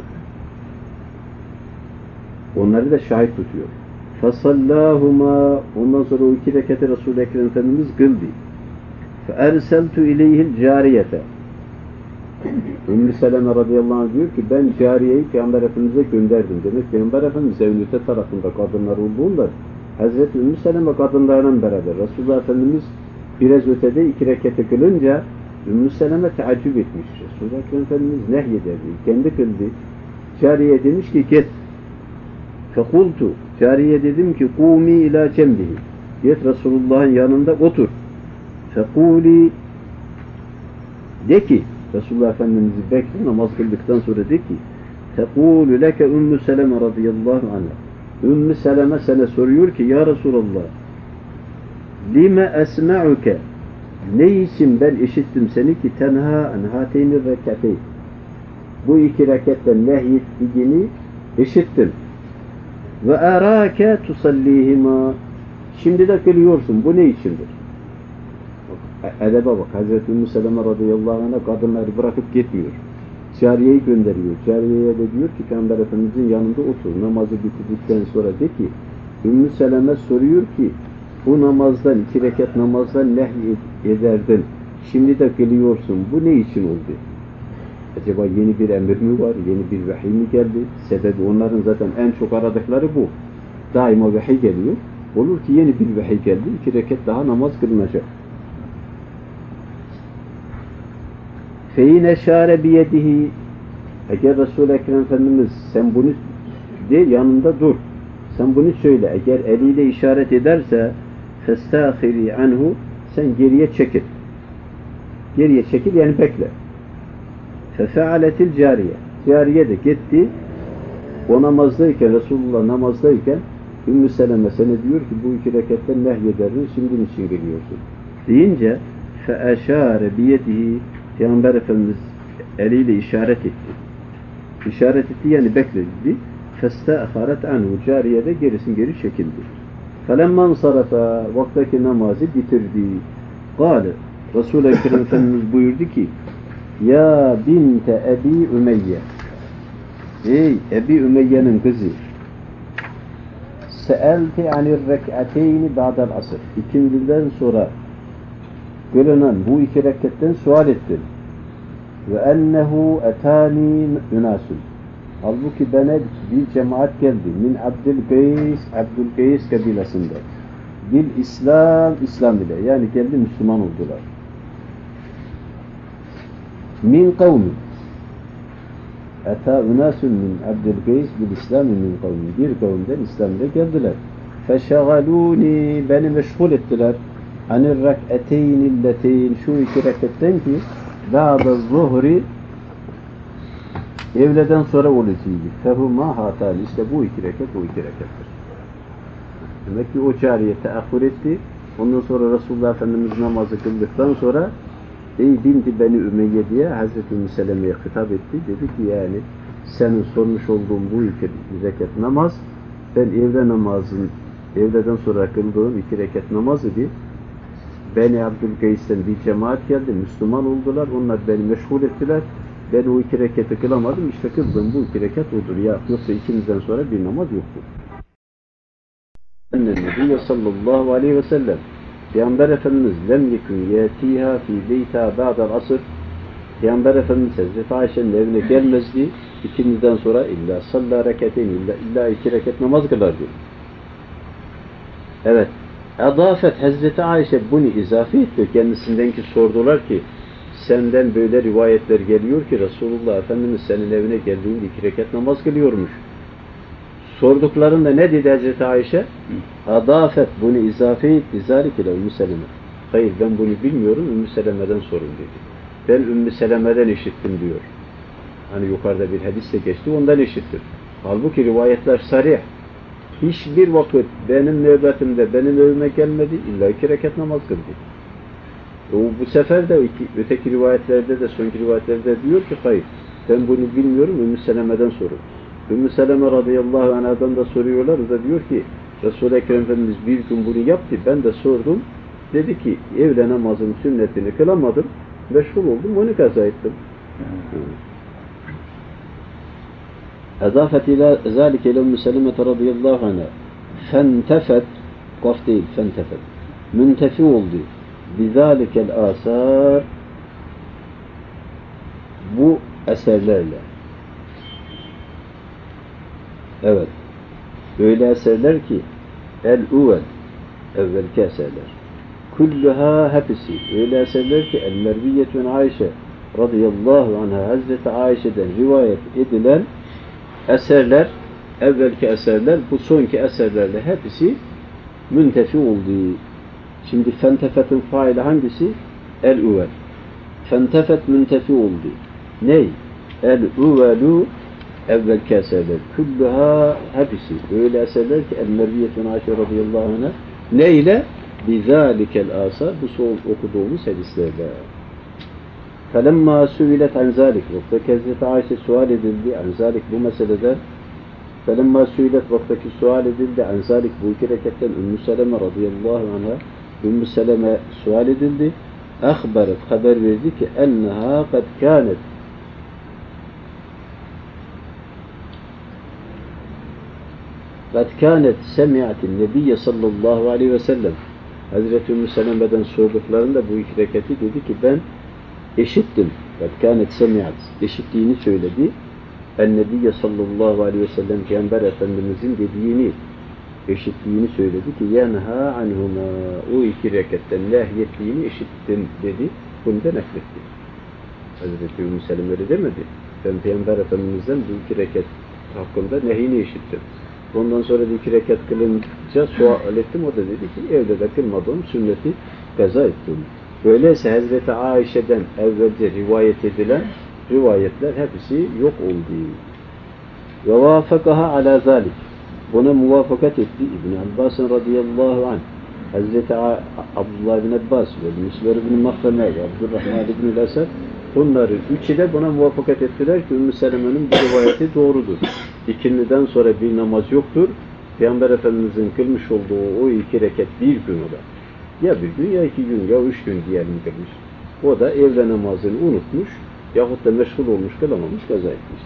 S1: Onları da şahit tutuyor. Fasallahuma, ondan sonra o 2 rekatı Resul-i Ekrem Efendimiz kıldı. Feerseltu ileyhil cariyete. Ümmü Seleme radıyallahu anh diyor ki ben cariyeyi Peygamber Efendimiz'e gönderdim. Demek Peygamber Efendimiz evin öte tarafında kadınlar olduğunda Hazreti Ümmü Seleme kadınlarla beraber Resulullah Efendimiz biraz ötede 2 rekatı kılınca Ümmü Seleme teaccüp etmiş. Resulullah Efendimiz nehyederdi. Kendi kıldı. Cariye demiş ki git. Fekultu. Cariye dedim ki kumi ila cembihi. Git Resulullah'ın yanında otur. Fekuli de ki Resulullah Efendimiz'i bekle, namaz kıldıktan sonra de ki tekûlü leke Ümmü Seleme radıyallahu anh. Ümmü Seleme sana soruyor ki ya Resulallah lime esma'uke, ne için ben işittim seni ki tenha en hateyni rekateyn, bu 2 rekatten nehyettiğini işittim. Ve arake tusallihima, şimdi de kılıyorsun, bu ne içindir? Edebe bak, Hazreti Ümmü Seleme radıyallahu anh'a kadınları bırakıp gitmiyor. Cariyeyi gönderiyor. Cariyeye de diyor ki Peygamber Efendimiz'in yanında otur. Namazı bitirdikten sonra de ki Ümmü Seleme soruyor ki bu namazdan, 2 rekat namazdan nehy ederdin. Şimdi de kılıyorsun. Bu ne için oldu? Acaba yeni bir emir mi var? Yeni bir vahiy mi geldi? Sebebi onların zaten en çok aradıkları bu. Daima vahiy geliyor. Olur ki yeni bir vahiy geldi. 2 rekat daha namaz kılınacak. فَاِنَ شَارَ بِيَدِهِ, eğer Resul-i Ekrem Efendimiz sen bunu de, yanında dur. Sen bunu söyle. Eğer eliyle işaret ederse فَاسْتَاخِرِي عَنْهُ, sen geriye çekil. Geriye çekil yani bekle. فَفَعَلَتِ الْجَارِيَ, cariye de gitti. O namazdayken, Resulullah namazdayken Ümmü Seleme sana diyor ki bu 2 rekatten nehyederdin, şimdi niçin geliyorsun? Deyince فَاَشَارَ بِيَدِهِ, Peygamber Efendimiz eliyle işaret etti. İşaret etti yani bekledi. فَاسْتَأْخَرَتْ عَنْهُ, cariye de geri çekildi. فَلَمَّنْ صَرَفَ, vaktaki namazı bitirdi. قَالَ, Resul-i Ekrem Efendimiz buyurdu ki ya binte Ebi Ümeyye, ey Ebi Ümeyye'nin kızı, se'elti anir rek'ateyni ba'del asr, ikindiden sonra kılınan bu 2 rekatten sual ettim. Ve ennehu etani ünasun, Halbuki bana bir cemaat geldi. Min Abdülkays kabilesinde. Bil İslam ile. Yani geldi Müslüman oldular. Min kavmi. Ata unasun min Abdülkays bil İslam min kavmi. Bir kavimden İslam ile geldiler. Feşagaluni, beni meşgul ettiler. Anir rak'eteynilleteyn, şu iki reketten ki ba'da zuhri evleden sonra olacağıydı. Fehuma hatali, işte bu iki reket, o iki rekettir. Demek ki o cariye teahhür etti. Ondan sonra Resulullah Efendimiz namazı kıldıktan sonra ey binti Beni Ümeyye diye Hazreti Ümmü Seleme'ye hitap etti. Dedi ki yani senin sormuş olduğun bu iki reket namaz, ben evleden sonra kıldığım iki reket namaz idi. Beni Abdülkays'ten bir cemaat geldi, Müslüman oldular, onlar beni meşgul ettiler. Ben o iki reketi kılamadım, işte kıldığım bu iki reket odur. Ya, yoksa ikimizden sonra bir namaz yoktur. Nebiye sallallahu aleyhi ve sellem Peygamber Efendimiz lem yekun yetiha fi beyta ba'dal asr, Peygamber Efendimiz Hazreti Ayşe'nin evine gelmezdi ikimizden sonra illa salla reketeyn, illa iki reket namaz kılardı. Evet. Adafet Hazreti Ayşe bunu izafe etti. Kendisinden ki sordular ki senden böyle rivayetler geliyor ki Resulullah Efendimiz senin evine geldiğinde iki rekat namaz kılıyormuş. Sorduklarında ne dedi Hazreti Ayşe? Adafet bunu izafe etti. Zalik ile Ümmü Seleme. Hayır ben bunu bilmiyorum, Ümmü Seleme'den sorun dedi. Ben Ümmü Seleme'den işittim diyor. Hani yukarıda bir hadiste geçti, ondan işittim. Halbuki rivayetler sarih. Hiçbir vakit benim nöbetimde benim evime gelmedi, illa iki rekat namaz kıldı. Bu sefer de öteki rivayetlerde de, sonki rivayetlerde diyor ki hayır, ben bunu bilmiyorum, Ümmü Seleme'den sorun. Ümmü Seleme radıyallahu anhadan da soruyorlar, o da diyor ki Resul-i Ekrem Efendimiz bir gün bunu yaptı, ben de sordum, dedi ki evle namazın sünnetini kılamadım, meşgul oldum, onu kaza ettim. Edafet ila zâlike ile Ümmü Seleme radıyallahu anha fentefet, kaf değil, fentefet, müntefi oldu. Bizâlikel âsâr, bu eserlerle. Evet. Öyle eserler ki el-uvel, evvelki eserler. Kulluha hepsi. Öyle eserler ki el-merviyetün Ayşe radıyallahu anha Hazreti Ayşe'den rivayet edilen eserler, evvelki eserler, bu sonki eserlerle hepsi müntefi oldu. Şimdi fentefetin faili hangisi? El-uvel. Fentefet müntefi oldu. Ney? El-uvelu evvelki eserler. Kulluha hepsi. Öyle eserler ki el-merviyetun Ayşe radıyallahu anh'a neyle? Bizâlikel âsâr, bu son okuduğumuz hadislerle. Felemma suilet an zâlik. Vaktaki Hazreti Ayşe sual edildi. An zâlik bu meseleden. Felemma suilet vaktaki sual edildi. An zâlik bu iki reketten Ümmü Seleme radıyallahu anh'a Ümmü Seleme sual edildi. Akhbaret, haber verdi ki enneha kad kânet قَدْ كَانَتْ سَمِعَتِ النَّبِيَّ sallallahu aleyhi ve sellem Hazreti Ümmü Seleme'den sorduklarında bu iki reketi dedi ki ben eşittim. قَدْ كَانَتْ سَمِعَتْ eşittiğini söyledi. El-Nebiyye sallallahu aleyhi ve sellem Peygamber Efendimizin dediğini eşittiğini söyledi ki yenha anhuma, o iki reketten nehyettiğini eşittim dedi. Bunu da nakletti. Hazreti Ümmü Seleme öyle demedi. Ben Peygamber Efendimiz'den bu iki reket hakkında nehyini eşittim. Ondan sonra da iki rekat kılınca sual ettim. O da dedi ki evde de kılmadığım sünneti kaza ettim. Öyleyse Hazreti Ayşe'den evvelce rivayet edilen rivayetler hepsi yok oldu. Ve vafakaha ala zalik. Buna muvafakat etti İbn Abbas radıyallahu anh. Hazreti Abdullah bin Abbas ve Müsver bin Mahreme ve Abdurrahman bin Esed, bunları üçü de buna muvafakat ettiler ki Ümmü Seleme'nin bu rivayeti doğrudur. İkindiden sonra bir namaz yoktur. Peygamber Efendimiz'in kılmış olduğu o iki rekat bir gün o da. Ya bir gün ya iki gün ya üç gün diyelim kılmış. O da evde namazını unutmuş yahut da meşgul olmuş kılamamış kaza etmiş.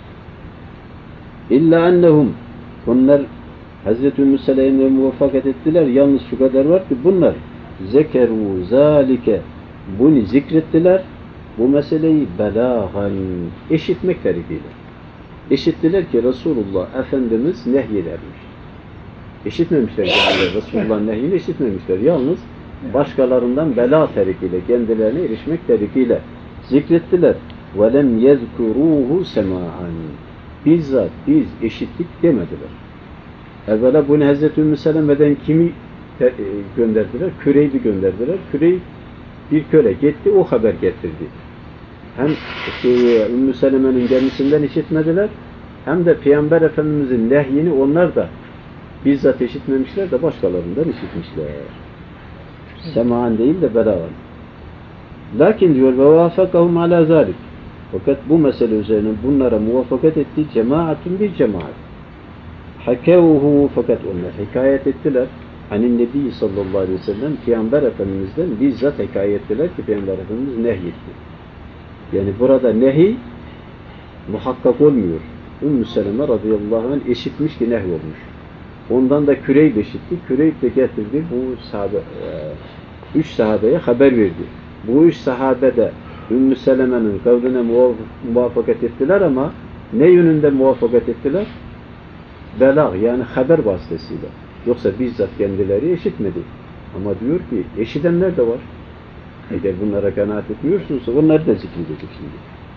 S1: İlla ennehum, bunlar Hazreti Ümmü Seleme'ye muvaffakat ettiler. Yalnız şu kadar var ki bunlar zekeru zalike, bunu zikrettiler. Bu meseleyi belâhan, eşitmek tarifiyle. İşittiler ki Resulullah Efendimiz nehyedermiş. İşitmemişler yani Resulullah'ın nehyini işitmemişler. Yalnız başkalarından bela terikiyle, kendilerine erişmek terikiyle zikrettiler. وَلَمْ يَذْكُرُوهُ سَمَاعًا Bizzat biz işittik demediler. Evvela bunu Hazreti Ümmü Seleme'den kimi gönderdiler? Küreyb'i gönderdiler. Küreyb bir köle gitti, o haber getirdi. Hem Ümmü Seleme'nin kendisinden işitmediler, hem de Peygamber Efendimiz'in nehyini onlar da bizzat işitmemişler de başkalarından işitmişler. Sema'an değil de belagan. Lakin diyor ve vafakahum ala zalik. Fakat bu mesele üzerine bunlara muvaffakat etti cemaatun bir cemaat. Hakevuhu fakat onlar hikayet ettiler. Hani Nebi sallallahu aleyhi ve sellem Peygamber Efendimiz'den bizzat hikayet ettiler ki Peygamber Efendimiz nehyetti. Yani burada nehi muhakkak olmuyor. Ümmü Seleme radıyallahu anh eşitmiş ki nehy olmuş. Ondan da Küreyb eşitti. Küreyb de getirdi. Bu sahabe, üç sahabeye haber verdi. Bu üç sahabe de Ümmü Seleme'nin kavline muvaffakat ettiler ama ne yönünde muvaffakat ettiler? Belag yani haber vasıtasıyla. Yoksa bizzat kendileri eşitmedi. Ama diyor ki eşidenler de var. Eğer bunlara kanaat etmiyorsunuz onları da zikredecek şimdi.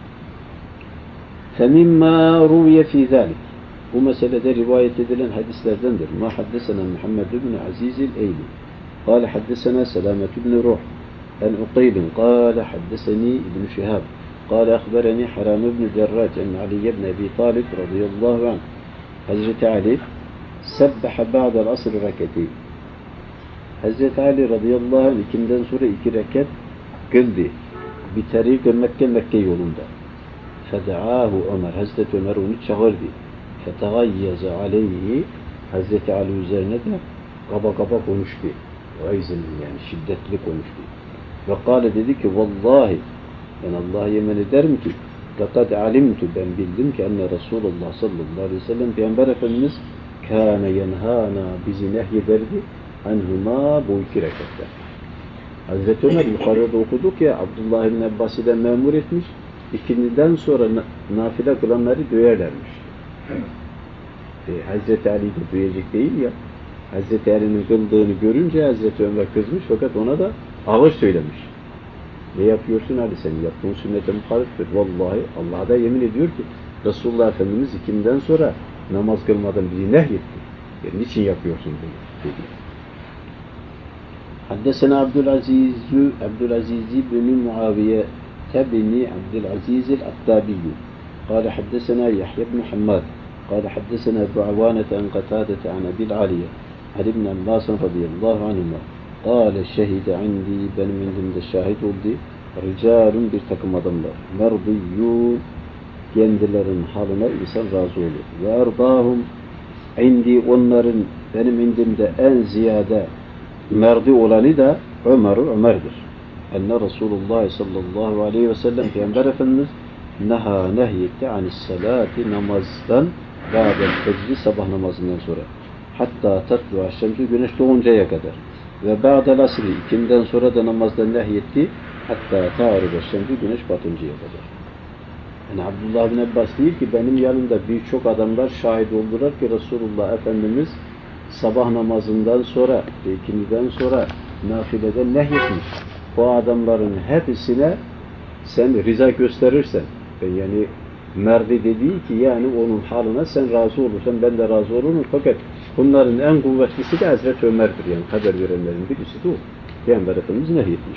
S1: فَمِمَّا رُوْيَ فِي ذَلِكِ Bu meselede rivayet edilen hadislerdendir. مَا حَدَّسَنَا مُحَمَّدُ بْنُ عَز۪يزِ الْاَيْلِ قال حدثنا سلامة بن روح عن عقيل قال حدثني ابن شهاب قال أخبرني حرام بن دراج عن علي بن أبي طالب رضي الله عنه Hazreti Ali sebbehe ba'del asr reketi. Hazreti Ali radıyallahu anh ikinden sonra 2 rekat kıldı. Bir tariq Mekke yolunda. Feda'ahu Ömer. Hazreti Ömer onu çağırdı. Fetagayyaza aleyhi. Hazreti Ali üzerine de kaba konuştu. Ayzın yani şiddetli konuştu. Ve kâle dedi ki vallahi ben Allah'a yemin ederim ki لَقَدْ عَلِمْتُ ben bildim ki enne Resulullah sallallahu aleyhi ve sellem Peygamber Efendimiz kâne yenhâna bizi nehyederdi anhuma bu 2 rekatta. Hazreti Ömer yukarıda okuduk ya Abdullah ibn Abbas'ı memur etmiş. İkindiden sonra nafile kılanları döverlermiş. Hazreti Ali de duyacak değil ya. Hazreti Ali'nin kıldığını görünce Hazreti Ömer kızmış fakat ona da ağır söylemiş. Ne yapıyorsun Ali sen? Yaptığın sünnete muhaliftir. Vallahi Allah'a da yemin ediyor ki Resulullah Efendimiz ikinden sonra namaz kılmadan bizi nehyetti. Yani niçin yapıyorsun dedi. Haddesena Abdülaziz bin Muaviye tebni Abdülaziz el-Attabiyyü. قال حدثنا يحيى بن حماد قال حدثنا أبو عوانة عن قتادة عن أبي العالية عن ابن عباس رضي الله عنهما قال şehide indi benim indimde şahit oldu. Ricalun bir takım adamlar. Merdiyyun kendilerinin haline insan razı olur. Ve erdahum indi onların benim indimde en ziyade merdi olanı da Ömer'dir. Enne Resulullah sallallahu aleyhi ve sellem Peygamber Efendimiz nehyetti anis salati namazdan ba'del fecri sabah namazından sonra. Hatta tatlu şemsi güneş doğuncaya kadar. Ve ba'del asri ikinden sonra da namazdan nehyetti hatta ta'arıda şemsi güneş batıncaya kadar. Yani Abdullah bin Abbas değil ki benim yanımda birçok adamlar şahit oldular ki Resulullah Efendimiz sabah namazından sonra ikindiden sonra nafileden nehyetmiş. O adamların hepsine sen rıza gösterirsen yani merdi dediği ki yani onun haline sen razı olursan ben de razı olurum fakat bunların en kuvvetlisi de Hazreti Ömer'dir yani haber verenlerin birisi de o. Peygamber Efendimiz nehyetmiş.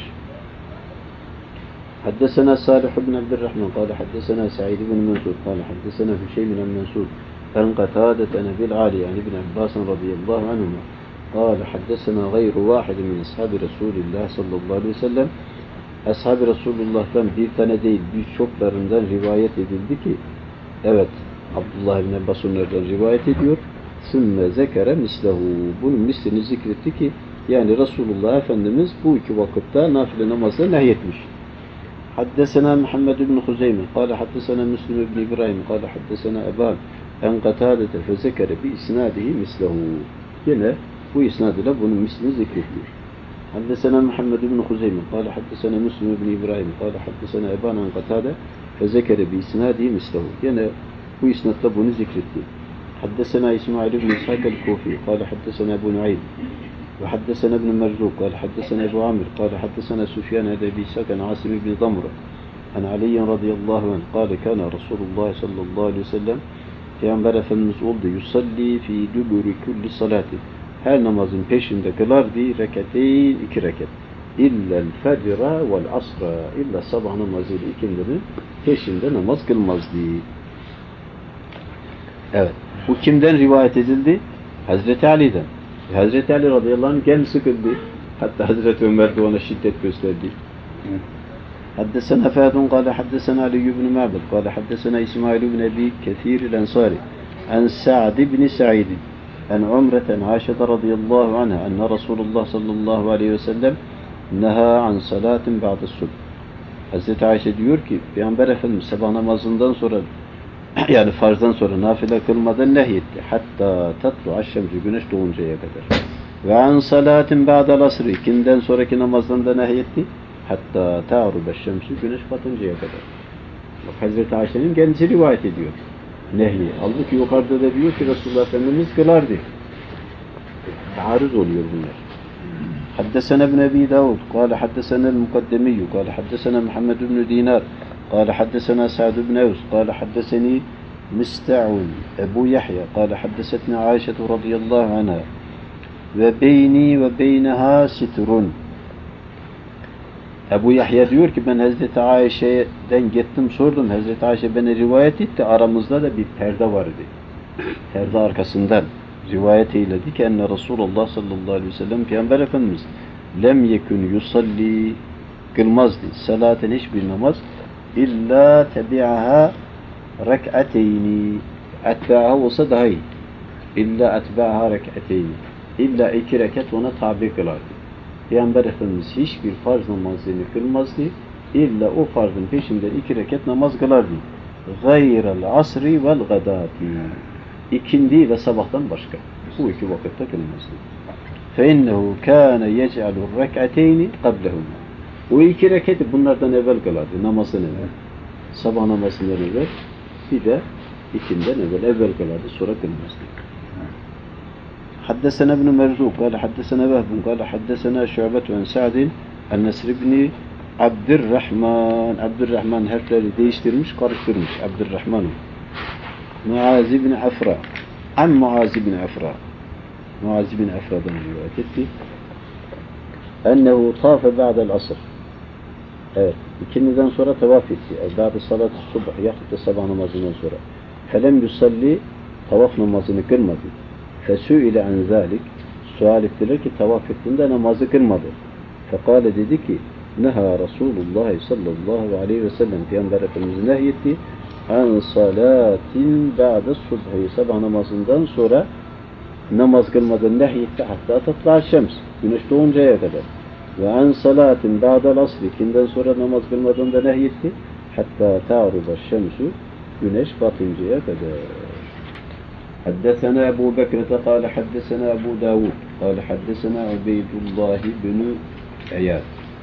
S1: حدثنا صالح بن عبد الرحمن قال حدثنا سعيد بن منصور قال حدثنا هشيم بن منصور عن قتادة عن أبي العالي عن ابن عباس رضي الله عنهما قال حدثنا غير واحد من أصحاب رسول الله صلى الله عليه وسلم Ashab-ı Resulullah'tan bir tane değil birçoklarından rivayet edildi ki evet Abdullah ibn Abbas onlardan rivayet ediyor. Sümme zekere mislehu bunun mislini zikretti ki yani Resulullah Efendimiz bu 2 vakitte nafile namazda nehyetmiş. Haddesena Muhammed ibn Huzeyme kâle haddesena Müslim ibn İbrahim kâle haddesena Eban en Katâdete fe zekere bi isnadihi mislehu yine bu isnadıyla bunun mislini zikrediyor. حدثنا محمد بن خزيمة قال حدثنا مسلم بن إبراهيم قال حدثنا أبان عن قتادة فذكر بإسناده مثله. Yani Bu isnatta bunu zikretti. Haddesena İsmail ibn İshak el-Kufi. Kale haddesena Ebu Nuaym. Ve haddesena ibn Merzuk. Kale haddesena Ebu Amir. Kale haddesena Süfyan Ebi İshak an Asim ibn Damra. An Aliyen radıyallahu anh. Kale kana Resulullah sallallahu aleyhi ve sellem Peygamber Efendimiz oldu. Yusalli fi duburi kulli salati. Her namazın peşinde kılardı. Reketeyn, 2 rekat. İllel fecra vel asra. İlla sabah namazıyla ikindinin peşinde namaz kılmazdı. Evet. Bu kimden rivayet edildi? Hazreti Ali'den. Hazreti Ali radıyallahu anh kendisi kıldı. Hatta Hazreti Ömer de ona şiddet gösterdi. حدثنا فهد قال حدثنا علي بن معبد قال حدثنا إسماعيل بن أبي كثير الأنصاري عن سعد بن سعيد عن عمرة عائشة رضي الله عنها أن رسول الله صلى الله عليه وسلم نهى عن صلاة بعد الصبح. Hazreti Ayşe diyor ki Peygamber Efendimiz sabah namazından sonra yani farzdan sonra nafile kılmadan nehyetti. Hatta tatlu aşşemsi güneş doğuncaya kadar. Ve an salatin ba'del asri ikinden sonraki namazdan da nehyetti. Hatta ta'ruba şemsi güneş batıncaya kadar. Bak Hazreti Ayşe'nin kendisi rivayet ediyor. Nehyi. Halbuki yukarıda da diyor ki Resulullah Efendimiz kılardı. Taarruz oluyor bunlar. حدثنا ابن أبي داود قال حدثنا المقدمي قال حدثنا محمد بن دينار قال حدثنا سعد بن أوس قال حدثني مستعون أبو يحيى قال حدثتنا عائشة رضي الله عنها وبيني وبينها ستر. Ebu Yahya diyor ki ben Hazreti Ayşe'den gittim sordum. Hazreti Ayşe bana rivayet etti. Aramızda da bir perde vardı. Perde arkasından rivayet eyledi ki enne Resulullah sallallahu aleyhi ve sellem Peygamber Efendimiz lem yekun yusalli kılmazdı. Salaten hiçbir namaz illa tebi'aha rek'ateyni. Etba'aha olsa daha iyi. İlla etba'aha rek'ateyni. İlla 2 rekat ona tabi kılardı. Peygamber Efendimiz hiçbir farz namazını kılmazdı. İlla o farzın peşinden 2 rekat namaz kılardı. Gayrel asri vel gadati. İkindi ve sabahtan başka. Bu 2 vakitte kılmazdı. فَاِنَّهُ كَانَ يَجْعَلُ الرَّكْعَتَيْنِ قَبْلَهُمَا. O 2 rekatı bunlardan evvel kılardı. Namazın evvel. Sabah namazından evvel. Bir de ikinden evvel kılardı. Sonra kılmazdı. حدثنا ابن مرزوق قال حدثنا وهب قال حدثنا شعبة عن سعد عن نصر بن Abdurrahman harfleri değiştirmiş, karıştırmış. Abdurrahman. Muaz ibn Afra. An Muaz ibn Afra. Muaz ibn Afra'dan rivayet etti. Ennehu tafe ba'del asr. Evet. İkindiden sonra tavaf etti. Ba'de salat subh yahut sabah namazından sonra. Felem yusalli tavaf namazını kılmadı. Fesü'ile an zalik. Sual ettiler ki tavaf ettiğinde namazı kılmadı. Fekale dedi ki neha Resulullah sallallahu aleyhi ve sellem Peygamber Efendimiz nehyetti an salatin ba'de subhi sabah namazından sonra namaz kılmadan nehyetti hatta tatla şems güneş doğuncaya kadar ve an salatin ba'del asri ikinden sonra namaz kılmadan da nehyetti hatta ta'ruba şemsu güneş batıncaya kadar. حدثنا أبو بكرة قال حدثنا أبو داود قال حدثنا عبيد الله بن عياد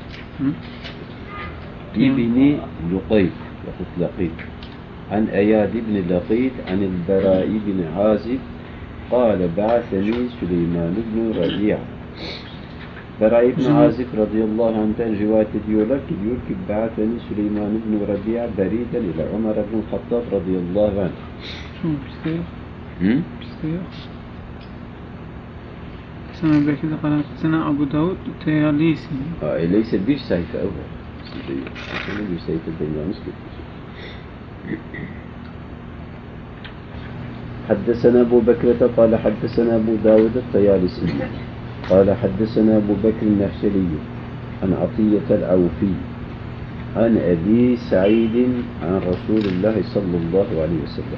S1: ابن لقيط لقيط عن أياد بن لقيط عن البراء بن عازب قال بعثني سليمان بن ربيع. Bera ibn Azib radıyallahu anh'ten rivayet ediyorlar ki diyor ki بعثني سليمان بن ربيع بريدا إلى عمر بن الخطاب radıyallahu anh.
S3: Sana belki de sana Abu Davud Teyalisi.
S1: Öyleyse bir sayfa evvel. Sana bir sayfadan yanlış getiriyorsun. حدثنا أبو بكرة قال حدثنا أبو داود الطيالسي قال حدثنا أبو بكر النهشلي عن عطية العوفي عن أبي سعيد عن رسول الله صلى الله عليه وسلم.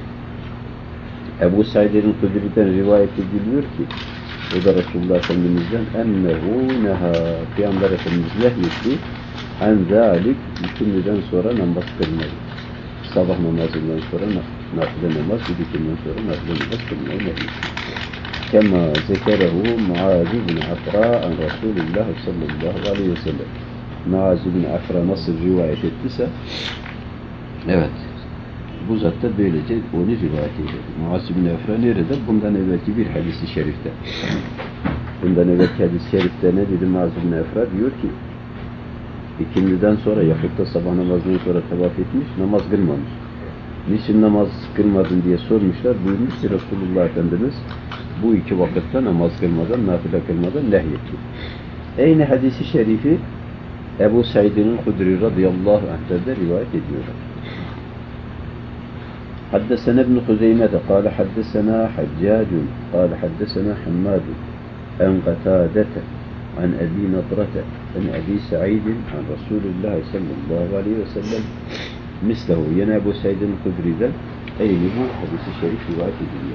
S1: Ebu Said'in Kudri'den rivayet ediliyor ki o da Resulullah Efendimiz'den ennehu neha Peygamber Efendimiz nehyetti en zalik ikindiden sonra namaz kılmayı. Sabah namazından sonra nafile namaz, ikinden sonra nafile namaz kılmayı nehyetti. Kema zekerehu Muaz bin Afra an Resulullah sallallahu aleyhi ve sellem. Muaz bin Afra nasıl rivayet ettiyse evet. Bu zat da böylece onu rivayet ediyor. Muaz bin Efra nerede? Bundan evvelki bir hadis-i şerifte. Bundan evvelki hadis-i şerifte ne dedi Muaz bin Efra? Diyor ki, ikindiden sonra yahut da sabah namazından sonra tavaf etmiş, namaz kılmamış. Niçin namaz kılmadın diye sormuşlar. Buyurmuş ki Resulullah Efendimiz bu iki vakitte namaz kılmadan, nafile kılmadan nehyetti. Aynı hadisi şerifi Ebu Said'in Hudri radıyallahu anh'ta da rivayet ediyorlar. حدثنا ابن خزيمة قال حدثنا حجاج قال حدثنا حماد عن قتادة عن أبي نضرة عن أبي سعيد عن رسول الله صلى الله عليه وسلم مثله. Yine Ebu Said'in Hudri'den aynı bu hadis-i şerif rivayet ediliyor.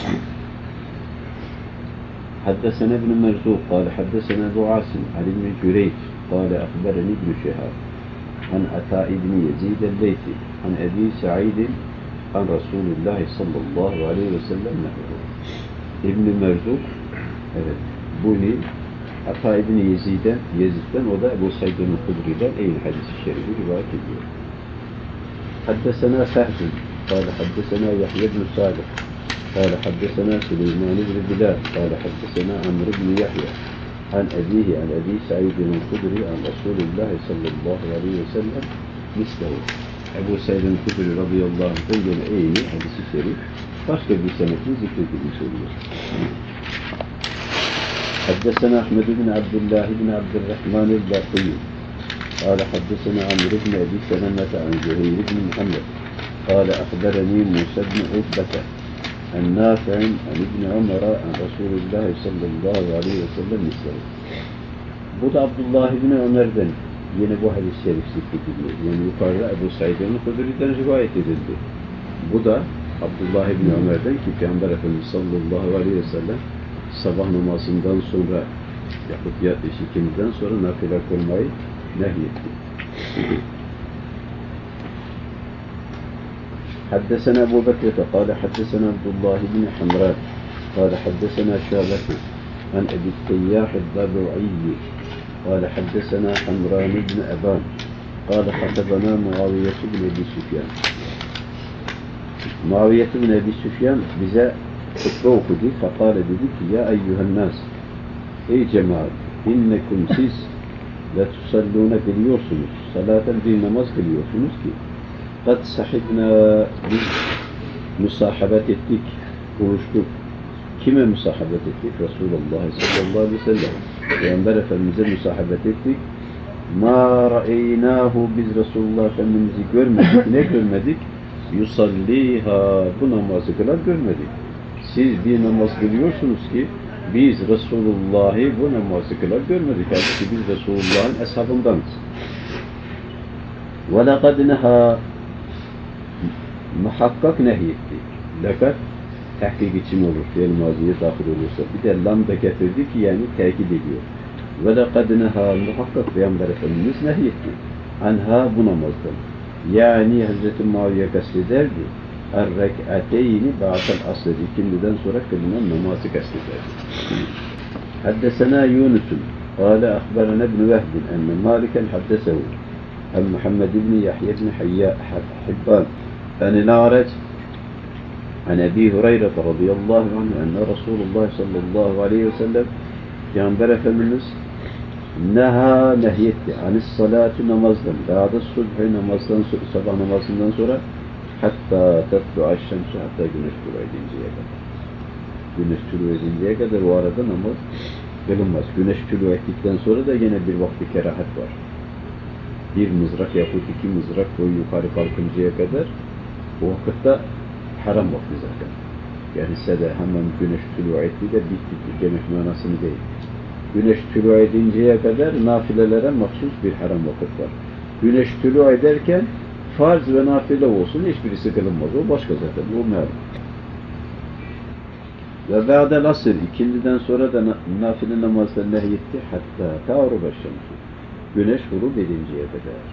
S1: حدثنا ابن مرزوق قال حدثنا أبو عاصم عن ابن جريج قال أخبرني ابن شهاب عن عطاء بن يزيد الليثي عن أبي سعيد عن رسول الله صلى الله عليه وسلم نحوه. İbn Merzuk, evet, bunu Ata ibn Yezid'den, o da Ebu Said'in Hudri'den aynı hadis-i şerifi rivayet ediyor. حدثنا فهد قال حدثنا يحيى بن صالح قال حدثنا سليمان بن بلال قال حدثنا عمرو بن يحيى عن أبيه عن أبي سعيد الخدري عن رسول الله صلى الله عليه وسلم مثله. Ebu Said'in Hudri radıyallahu anh'tan yine aynı hadis-i şerif başka bir senetin zikredilmiş oluyor. حدثنا أحمد بن عبد الله بن عبد الرحمن الباقي قال حدثنا عمرو بن أبي سلمة عن زهير بن محمد قال أخبرني موسى بن عقبة عن نافع عن ابن عمر عن رسول الله صلى الله عليه وسلم مثله. Bu da Abdullah ibn Ömer'den yine bu hadis-i şerif zikrediliyor. Yani yukarıda Ebu Said'in Hudri'den rivayet edildi. Bu da Abdullah ibn Ömer'den ki Peygamber Efendimiz sallallahu aleyhi ve sellem sabah namazından sonra yahut ya ikindiden sonra nafile kılmayı nehyetti. حدثنا أبو بكر قال حدثنا عبد الله بن حمران قال حدثنا شعبة عن أبي التياح الضبعي قال حدثنا حمران بن أبان قال خطبنا معاوية بن أبي سفيان. Muaviye bin Ebi Süfyan bize hutbe okudu. Fakale dedi ki ya eyyühennas, ey cemaat, innekum siz ve tusallûne biliyorsunuz, salaten bir namaz kılıyorsunuz ki kad sahibna biz musahabet ettik, buluştuk. Kime musahabet ettik? Resulullah sallallahu aleyhi ve sellem. Peygamber Efendimiz'e musahabet ettik. Ma ra'eynahu, biz Resulullah Efendimiz'i görmedik. Ne görmedik? Yusalliha, bu namazı kılar görmedik. Siz bir namaz kılıyorsunuz ki biz Resulullah'ı bu namazı kılar görmedik. Halbuki biz Resulullah'ın eshabındanız. Ve lekad neha, muhakkak nehyetti. Lekad tahkik için olur. Fiil maziye dahil olursa. Bir de lam da getirdi ki yani tekit ediyor. Ve lekad neha, muhakkak Peygamber Efendimiz nehyetti. Anha, bu namazdan. Yani Hazreti Muaviye kastederdi. Er-rek'ateyni ba'del asr, ikindiden sonra kılınan namazı kastederdi. Haddesena Yunus'un قال أخبرنا ابن وهب أن مالكا حدثه عن محمد بن يحيى بن حبان عن الأعرج عن أبي هريرة رضي الله عنه أن رسول الله صلى الله عليه وسلم Peygamber Efendimiz neha nehyetti anis salati, namazdan, ba'da subhi, namazdan, sabah namazından sonra hatta tetlu aşşemsu, hatta güneş tulu edinceye kadar. Güneş tulu edinceye kadar o arada namaz kılınmaz. Güneş tulu ettikten sonra da yine bir vakti kerahat var. Bir mızrak yapıp iki mızrak boyu yukarı kalkıncaya kadar o vakitte haram vakti zaten. Yani size hemen güneş tulu etti de bitti demek manasını değil. Güneş tülû edinceye kadar nafilelere mahsus bir haram vakit var. Güneş tülû ederken farz ve nafile olsun hiçbirisi kılınmaz. O başka zaten. O meğer. Ve ba'del asr, ikindiden sonra da nafile namazda nehyetti. Hatta ta'ruba şemsu, güneş gurub edinceye kadar.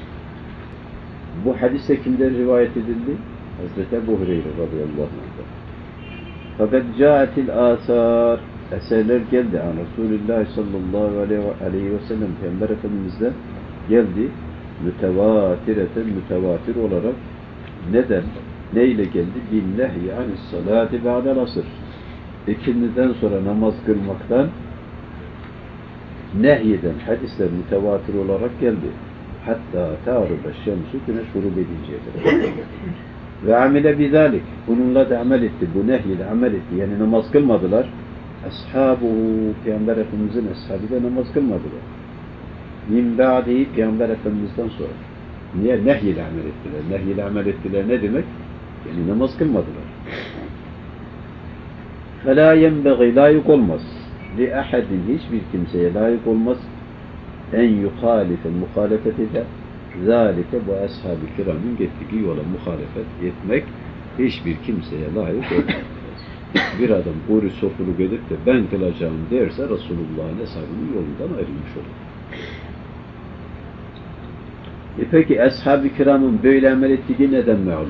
S1: Bu hadise kimden rivayet edildi? Hazreti Ebu Hureyre radıyallahu anh. Fakat câetil âsâr, eserler geldi an Resulullah sallallahu aleyhi ve sellem, Peygamber Efendimiz'den geldi mütevatir olarak Neden? Neyle geldi? Billahi anis salati ba'del asr. İkindiden sonra namaz kılmaktan nehyeden hadisler mütevatir olarak geldi. Hatta târıbe şemsu güneş grup edinceye kadar. Ve amile bizalik. Bununla da amel etti. Bu nehyile amel etti. Yani namaz kılmadılar. Ashabu Peygamber Efendimiz'in ashabı da namaz kılmadılar. Min ba'di Peygamber Efendimiz'den sonra. Niye? Nehyile amel ettiler. Nehyile amel ettiler ne demek? Yani namaz kılmadılar. فَلَا يَنْبَغِي layık olmaz. لِأَحَدٍ hiçbir kimseye layık olmaz. En yuhalife muhalefet eder. Zalike bu ashab-ı kiramın gittiği yola muhalefet etmek hiçbir kimseye layık olmaz. Bir adam kuru sofuluk edip de ben kılacağım derse Resulullah'ın hesabının yolundan ayrılmış olur. Peki ashab-ı kiramın böyle amel ettiği neden malum?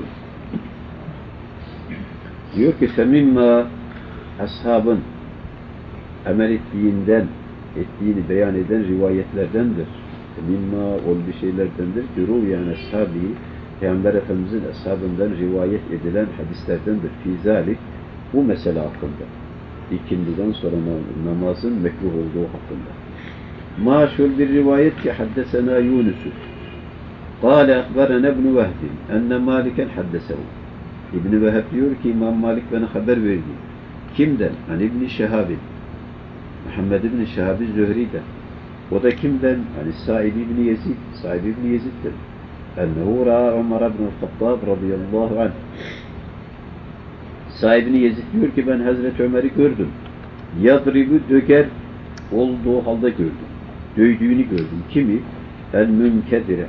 S1: Diyor ki femimma ashabın amel ettiğini beyan eden rivayetlerdendir. Mimma ol bir şeylerdendir ki ruyan ashabi Peygamber Efendimiz'in ashabından rivayet edilen hadislerdendir. Fizalik bu mesele hakkında. İkindiden sonra namazın mekruh olduğu hakkında. Maşhur bir rivayet ki haddesena Yunus'u. Kâle akberene ibn-i Vehbin enne Maliken haddesehu. İbn-i Vehb diyor ki İmam Malik bana haber verdi. Kimden? Hani İbn-i Şehab'in. Muhammed İbn-i Şehab-i Zühri'den. O da kimden? Hani sahibi İbn-i Yezid. Sahibi İbn-i Yezid'den. Ennehu ra'a Ömer ibn-i Hattab radıyallahu anh. Sahibini Yezid diyor ki ben Hazreti Ömer'i gördüm. Yadribu döker olduğu halde gördüm. Dövdüğünü gördüm. Kimi? El münkedire.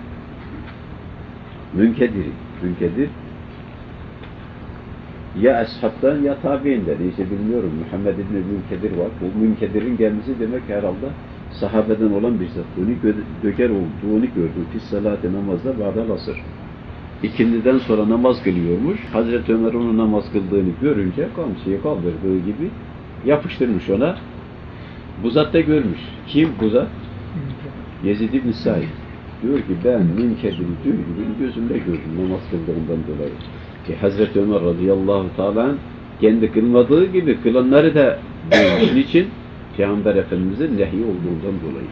S1: Münkedir ya ashabtan ya tabiinden. İşte bilmiyorum. Muhammed İbn-i Münkedir var. Bu Münkedir'in gelmesi demek herhalde sahabeden olan bir zat. Onu döker olduğunu gördüm. Fis-salati namazda ba'del asr. İkindiden sonra namaz kılıyormuş. Hazreti Ömer onun namaz kıldığını görünce kamçıyı kaldırdığı gibi yapıştırmış ona. Bu zat da görmüş. Kim bu zat? Yezid ibn Sa'id. Diyor ki ben Münkedir'i duyduğunu gözümle gördüm namaz kıldığından dolayı. Ki Hazreti Ömer radıyallahu teala kendi kılmadığı gibi kılanları da görmüş. Niçin? Peygamber Efendimiz'in nehi olduğundan dolayı.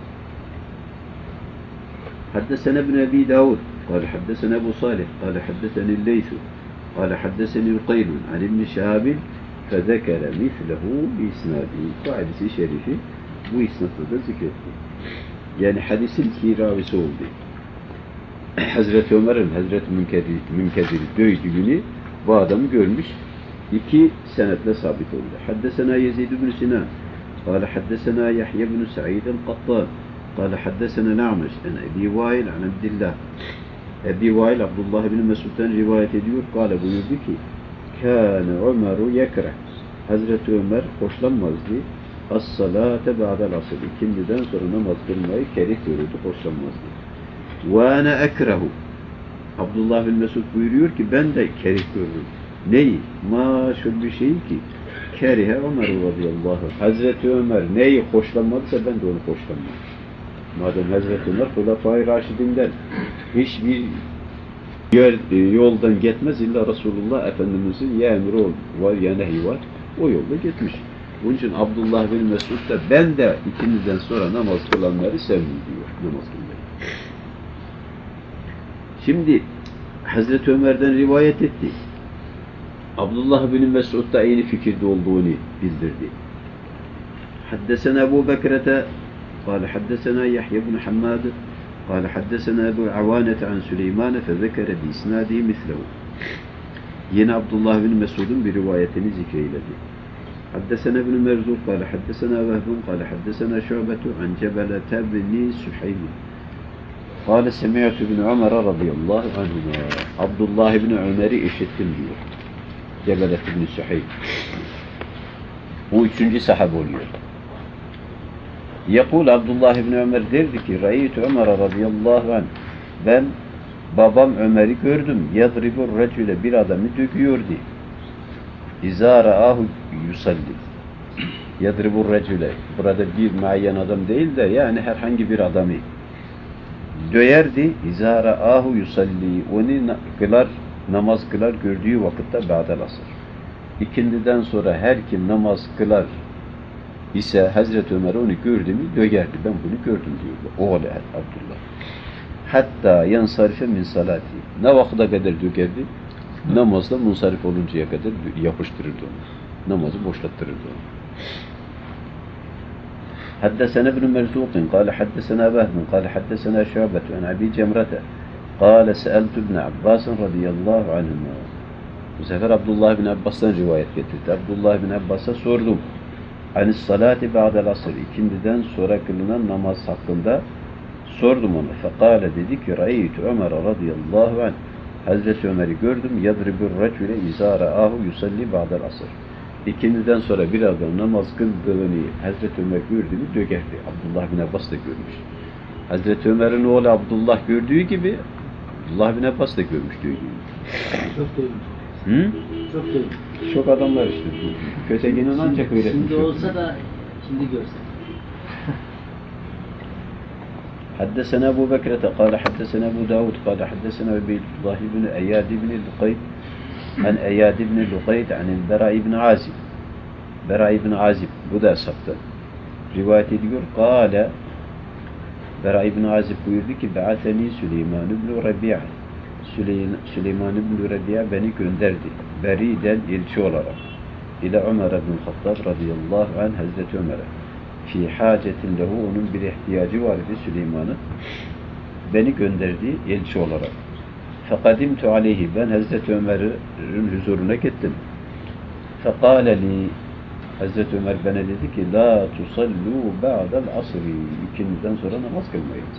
S1: Haddesene ibn Ebi Davud قال حدثنا أبو صالح قال حدثني الليث قال حدثني القيل عن ابن شهاب فذكر مثله بإسناده. Bu hadisi şerifi bu isnatla da zikretti. Yani hadisin iki ravisi oldu. Hazreti Ömer'in Hazreti Münkedir'i dövdüğünü bu adamı görmüş. İki senetle sabit oldu. Haddesena Yezid ibn Sinan قال حدثنا يحيى بن سعيد القطان قال حدثنا نعمش عن أبي وائل عن عبد الله. Ebi Vail Abdullah bin Mesud'dan rivayet ediyor. Kâle buyurdu ki kâne Ömer'u yekreh. Hazreti Ömer hoşlanmazdı. As-salâte ba'del asr. İkindiden sonra namaz kılmayı kerih görürdü, hoşlanmazdı. Ve ene ekrehu. Abdullah bin Mesud buyuruyor ki ben de kerih görürüm. Neyi? Maşhur bir şey ki kerihe Ömer radıyallahu anh. Hazreti Ömer neyi hoşlanmadıysa ben de onu hoşlanmam. Madem Hazreti Ömer Hulefai Raşidinden hiçbir yoldan gitmez illa Resulullah Efendimiz'in ya emri var ya nehi var. O yolda gitmiş. Bunun için Abdullah bin Mesud da ben de ikinizden sonra namaz kılanları sevmiyorum diyor. Namaz kılmayı. Şimdi Hazreti Ömer'den rivayet etti. Abdullah bin Mesud da aynı fikirde olduğunu bildirdi. Haddesena Ebu Bekrete قال حدثنا يحيى بن حماد قال حدثنا أبو عوانة عن سليمان فذكر بإسناده مثله. Yine Abdullah bin Mesud'un bir rivayetini zikreyledi. حدثنا ابن مرزوق قال حدثنا وهب قال حدثنا شعبة عن جبلة بن سحيم قال سمعت ابن عمر رضي الله عنهما. Abdullah bin Ömer'i işittim diyor. Cebele bin Süheym. Bu üçüncü sahabe oluyor. Yakul Abdullah ibn Ömer derdi ki Ra'ytu Ömer radıyallahu anh ben babam Ömer'i gördüm. Yadribur recüle bir adamı döküyordu. İzâ ra'ahu yusalli. Yadribur recüle. Burada bir muayyen adam değil de yani herhangi bir adamı döyerdi. İzâ ra'ahu yusalli. Onu namaz kılar gördüğü vakitte ba'del asr. İkindiden sonra her kim namaz kılar ise Hazreti Ömer onu gördü mü dögerdi. Ben bunu gördüm diyor. Oğlu Abdullah. Hatta yansarife min salati. Ne vakıda kadar dökerdi? Namazda munsarif oluncaya kadar yapıştırırdı onu. Namazı boşlattırırdı onu. حدثنا ابن مرزوق قال حدثنا وهب قال حدثنا شعبة عن أبي جمرة قال سألت ابن عباس رضي الله عنهما. Bu sefer Abdullah bin Abbas'tan rivayet getirdi. Abdullah bin Abbas'a sordum. Anis salati ba'del asr. İkindiden sonra kılınan namaz hakkında sordum ona. Fekale dedi ki Ra'eytu Ömer radıyallahu anh. Hazreti Ömer'i gördüm. Yadribur racule izâ ra'ahu yusalli ba'del asr. İkindiden sonra bir adam namaz kıldığını Hazreti Ömer gördüğünü dökerdi. Abdullah bin Abbas da görmüş. Hazreti Ömer'in oğlu Abdullah gördüğü gibi Abdullah bin Abbas da görmüş diyor.
S2: Çok duymuş.
S1: Hı?
S2: Çok duymuş.
S1: Çok adamlar işte. Köteginin ancak öğretmiş.
S2: Şimdi olsa da şimdi görsen.
S1: حدثنا أبو بكرة قال حدثنا أبو داود قال حدثنا عبيد الله بن أياد بن لقيط عن أياد بن لقيط عن البراء بن عازب براء بن عازب bu da saptı. Rivayet ediyor. قال Bera İbn Azib buyurdu ki Ba'ateni Süleyman ibn Rabi'a Süleyman ibn Rabi'a beni gönderdi. Beri'den elçi olarak. İle Ömer ibn Hattab radıyallahu anh Hazreti Ömer'e. Fi hacetin lehu onun bir ihtiyacı vardı Süleyman'ın. Beni gönderdi elçi olarak. Fekadimtu aleyhi ben Hazreti Ömer'in huzuruna gittim. Fekale li Hazreti Ömer bana dedi ki la tusallu ba'del asri ikindiden sonra namaz kılmayınız.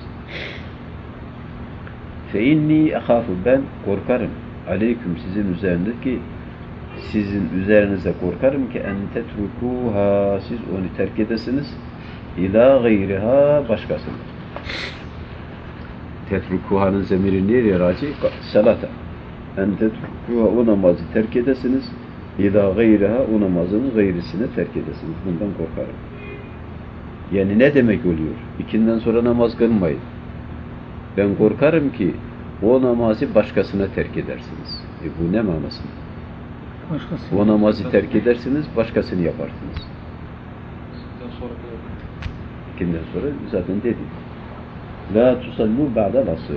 S1: Fe inni ahafu ben korkarım aleyküm sizin üzerindeki sizin üzerinize korkarım ki en tetrukuha siz onu terk edesiniz ila gayriha başkasına. Tetrukuha'nın zemiri nereye raci? Salata. En tetrukuha o namazı terk edesiniz İlâ gayriha o namazın gayrisine terk edesiniz. Bundan korkarım. Yani ne demek oluyor? İkinden sonra namaz kılmayın. Ben korkarım ki o namazı başkasına terk edersiniz. Bu ne manası?
S3: Başkası.
S1: O namazı terk edersiniz, başkasını yaparsınız. İkinden sonra zaten dedi. La tusallu ba'del asr.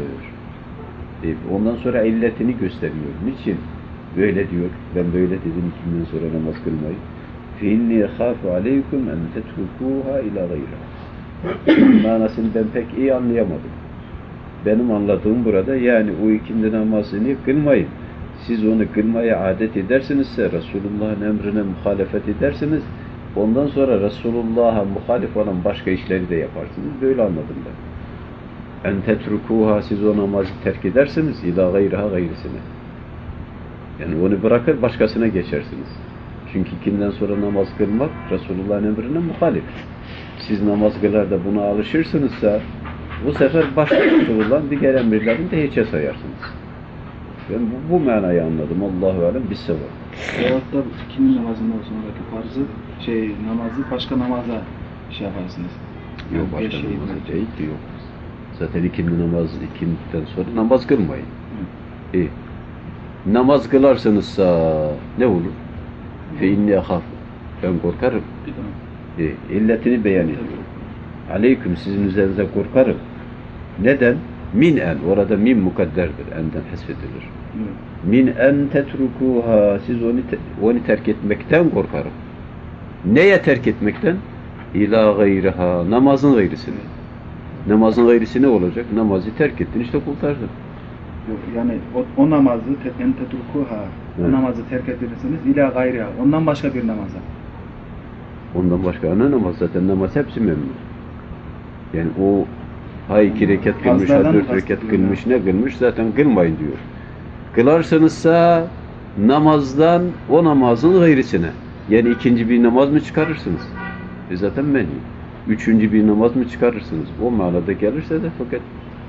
S1: Ondan sonra illetini gösteriyor. Niçin? Böyle diyor. Ben böyle dedim ikinden sonra namaz kılmayı. فَاِنِّي خَافُ عَلَيْكُمْ اَنْ تَتْرُكُوهَا اِلَى غَيْرَهَا Manasını ben pek iyi anlayamadım. Benim anladığım burada yani o ikindi namazını kılmayın. Siz onu kılmaya adet edersinizse Resulullah'ın emrine muhalefet edersiniz. Ondan sonra Resulullah'a muhalif olan başka işleri de yaparsınız. Böyle anladım ben. اَنْ تَتْرُكُوهَا Siz o namazı terk edersiniz. اِلَى غَيْرَهَا gayrisine. Yani onu bırakır başkasına geçersiniz. Çünkü ikinden sonra namaz kılmak Resulullah'ın emrine muhalif. Siz namaz kılar da buna alışırsınızsa bu sefer başka Resulullah'ın diğer emirlerini de hiçe sayarsınız. Ben bu manayı anladım. Allahu alem bissevab.
S4: Veyahut da ikindi namazından sonraki farzı namazı başka namaza yaparsınız.
S1: Yok başka namaz değil yok. Zaten ikindiden sonra namaz kılmayın. İyi. Namaz kılarsanızsa ne olur? فَاِنِّي اَخَافُ Ben korkarım. İlletini beyan ediyor. Aleyküm sizin üzerinize korkarım. Neden? Min en. Orada min mukadderdir. Enden hasfedilir. Min en tetrukuha siz onu terk etmekten korkarım. Neye terk etmekten? İlâ gayriha. Namazın gayrisini. Namazın gayrisi ne olacak? Namazı terk ettin işte kurtardın.
S4: Yok, yani o namazı en tetrukuha o namazı terk ederseniz ila gayriha ondan başka bir namaza.
S1: Ondan başka ana namaz zaten namaz hepsi memnun. Yani o ha 2 rekat kılmış, ha 4 rekat kılmış, ne kılmış zaten kılmayın diyor. Kılarsanızsa namazdan o namazın gayrisine. Yani ikinci bir namaz mı çıkarırsınız? Zaten menhi. Üçüncü bir namaz mı çıkarırsınız? O manada gelirse de fakat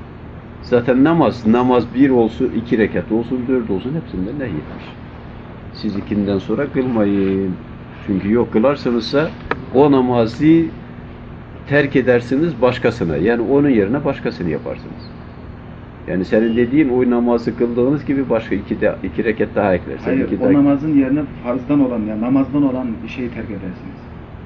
S1: zaten namaz bir olsun, 2 rekat olsun, 4 olsun hepsinden nehyetmiş. Siz ikinden sonra kılmayın. Çünkü yok kılarsanızsa o namazı terk edersiniz başkasına. Yani onun yerine başkasını yaparsınız. Yani senin dediğin o namazı kıldığınız gibi başka iki rekat daha eklersin.
S4: Hayır, o namazın yerine farzdan olan, yani namazdan olan bir şeyi terk edersiniz.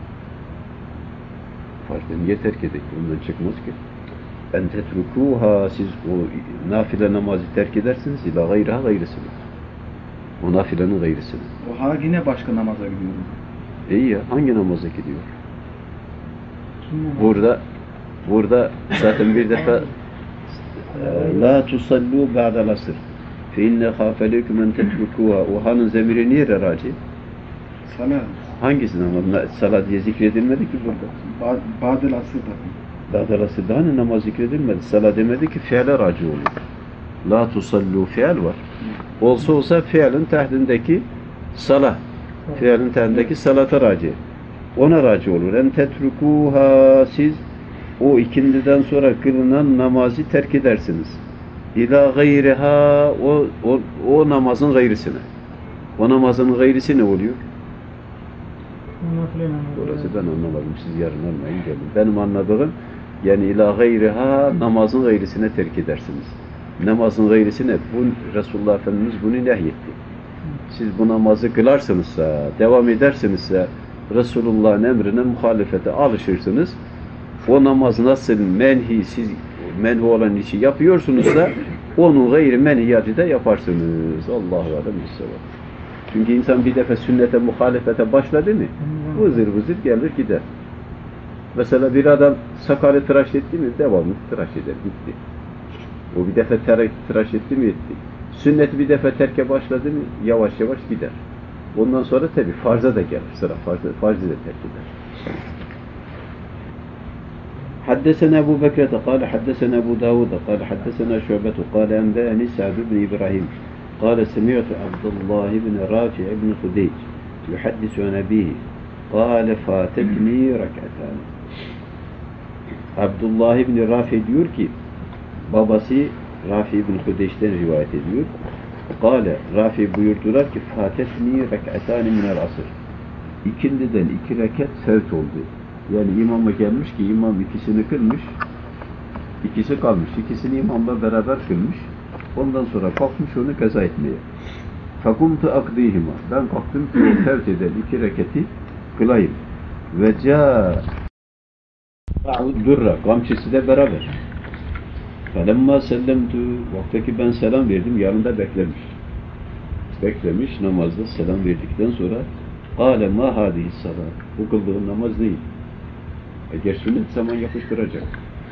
S1: Farzdan niye terk edek? Ondan çıkmaz ki. En tetrukuha, siz o nafile namazı terk edersiniz ila gayriha gayrısını. O nafilenin gayrısını.
S4: O ha yine başka namaza gidiyor.
S1: İyi ya, hangi namaza gidiyor? Burada zaten bir defa la tusallu ba'dal asr fe inne khafalekum en tetrukuha. O hanın zemiri niye raci?
S4: Salat.
S1: Hangisinin ama salat diye zikredilmedi ki burada?
S4: Ba'dal asırda.
S1: Ba'dal asr'da hani namaz zikredilmedi. Salat demedi ki fiile raci olur. La tusallu fiil var. Olsa fiilin tahtındaki salah. Fiilin tahtındaki salata raci. Ona raci olur. En tetrukuha, siz o ikindiden sonra kılınan namazı terk edersiniz. İlâ gayriha, o namazın gayrısına. O namazın gayrısı ne oluyor? Orası ben anlamadım. Siz yarın anlayın gelin. Benim anladığım, yani ilâ gayriha, namazın gayrısına terk edersiniz. Namazın gayrısına, Resulullah Efendimiz bunu nehyetti. Siz bu namazı kılarsınızsa, devam edersinizse, Resulullah'ın emrine muhalefete alışırsınız. O namaz nasıl menhi olan işi yapıyorsunuzsa onun gayri menhiyatı da yaparsınız. Allahu alem bissevab. Çünkü insan bir defa sünnete muhalefete başladı mı vızır vızır gelir gider. Mesela bir adam sakalı tıraş etti mi devamlı tıraş eder, gitti. O bir defa tıraş etti mi etti. Sünnet bir defa terke başladı mı yavaş yavaş gider. Ondan sonra tabi farza da gelir. Sıra farzı da terk eder. حدثنا أبو بكرة قال حدثنا أبو داود قال حدثنا شعبة قال أنبأني سعد بن إبراهيم قال سمعت عبد الله بن رافع بن خديج يحدث عن أبيه قال فاتتني ركعتان. Abdullah ibn Rafi diyor ki babası Rafi ibn Hudeyş'ten rivayet ediyor. Kale Rafi buyurdular ki fatetni rek'atani minel asr. İkindiden 2 rekat fevt oldu. Yani imama gelmiş ki imam ikisini kılmış, ikisi kalmış. İkisini imamla beraber kılmış. Ondan sonra kalkmış onu kaza etmeye. Fakumtu akdihima. Ben kalktım ki o fevt eden 2 rekati kılayım. Ve ca durra. Kamçısı da beraber. Felemma sellemtu. Vaktaki ben selam verdim. Yanında beklemiş. Beklemiş. Namazda selam verdikten sonra kâle mâ hâdihi salat. Bu kıldığın namaz değil. Eğer sünnet zaman yapıştıracak.